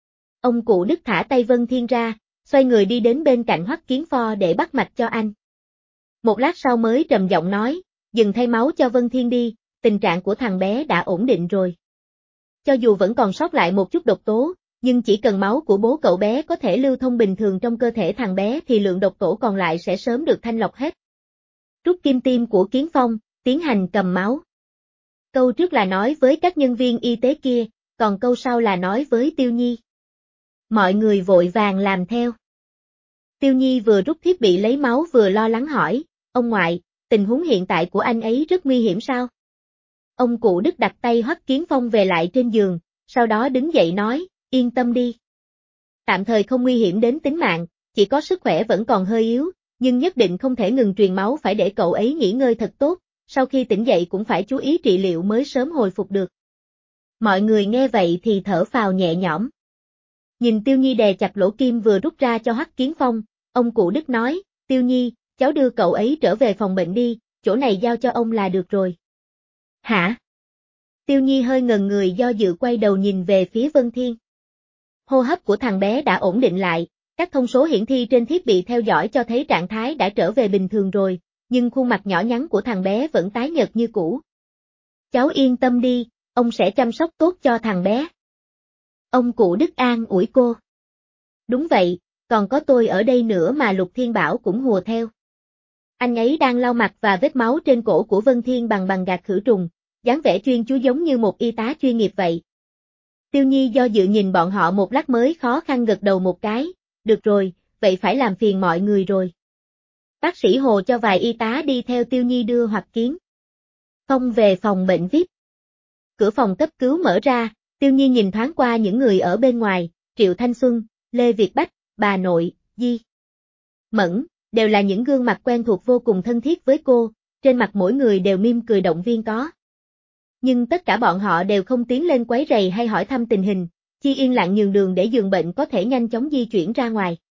Ông cụ Đức thả tay Vân Thiên ra, xoay người đi đến bên cạnh Hoắc Kiến Phong để bắt mạch cho anh. Một lát sau mới trầm giọng nói, dừng thay máu cho Vân Thiên đi, tình trạng của thằng bé đã ổn định rồi. Cho dù vẫn còn sót lại một chút độc tố, nhưng chỉ cần máu của bố cậu bé có thể lưu thông bình thường trong cơ thể thằng bé thì lượng độc tố còn lại sẽ sớm được thanh lọc hết. Rút kim tiêm của Kiến Phong, tiến hành cầm máu. Câu trước là nói với các nhân viên y tế kia, còn câu sau là nói với Tiêu Nhi. Mọi người vội vàng làm theo. Tiêu Nhi vừa rút thiết bị lấy máu vừa lo lắng hỏi, ông ngoại, tình huống hiện tại của anh ấy rất nguy hiểm sao? Ông cụ Đức đặt tay Hoắc Kiến Phong về lại trên giường, sau đó đứng dậy nói, yên tâm đi. Tạm thời không nguy hiểm đến tính mạng, chỉ có sức khỏe vẫn còn hơi yếu, nhưng nhất định không thể ngừng truyền máu phải để cậu ấy nghỉ ngơi thật tốt, sau khi tỉnh dậy cũng phải chú ý trị liệu mới sớm hồi phục được. Mọi người nghe vậy thì thở phào nhẹ nhõm. Nhìn Tiêu Nhi đè chặt lỗ kim vừa rút ra cho Hoắc Kiến Phong, ông cụ Đức nói, Tiêu Nhi, cháu đưa cậu ấy trở về phòng bệnh đi, chỗ này giao cho ông là được rồi. Hả? Tiêu Nhi hơi ngần người do dự quay đầu nhìn về phía Vân Thiên. Hô hấp của thằng bé đã ổn định lại, các thông số hiển thị trên thiết bị theo dõi cho thấy trạng thái đã trở về bình thường rồi, nhưng khuôn mặt nhỏ nhắn của thằng bé vẫn tái nhợt như cũ. Cháu yên tâm đi, ông sẽ chăm sóc tốt cho thằng bé. Ông cụ Đức an ủi cô. Đúng vậy, còn có tôi ở đây nữa mà Lục Thiên Bảo cũng hùa theo. Anh ấy đang lau mặt và vết máu trên cổ của Vân Thiên bằng gạt khử trùng, dáng vẻ chuyên chú giống như một y tá chuyên nghiệp vậy. Tiêu Nhi do dự nhìn bọn họ một lát mới khó khăn gật đầu một cái, được rồi, vậy phải làm phiền mọi người rồi. Bác sĩ Hồ cho vài y tá đi theo Tiêu Nhi đưa Hoắc Kiến Phong về phòng bệnh VIP. Cửa phòng cấp cứu mở ra, Tiêu Nhi nhìn thoáng qua những người ở bên ngoài, Triệu Thanh Xuân, Lê Việt Bách, bà nội, Di Mẫn, đều là những gương mặt quen thuộc vô cùng thân thiết với cô, trên mặt mỗi người đều mỉm cười động viên có. nhưng tất cả bọn họ đều không tiến lên quấy rầy hay hỏi thăm tình hình, chỉ yên lặng nhường đường để giường bệnh có thể nhanh chóng di chuyển ra ngoài.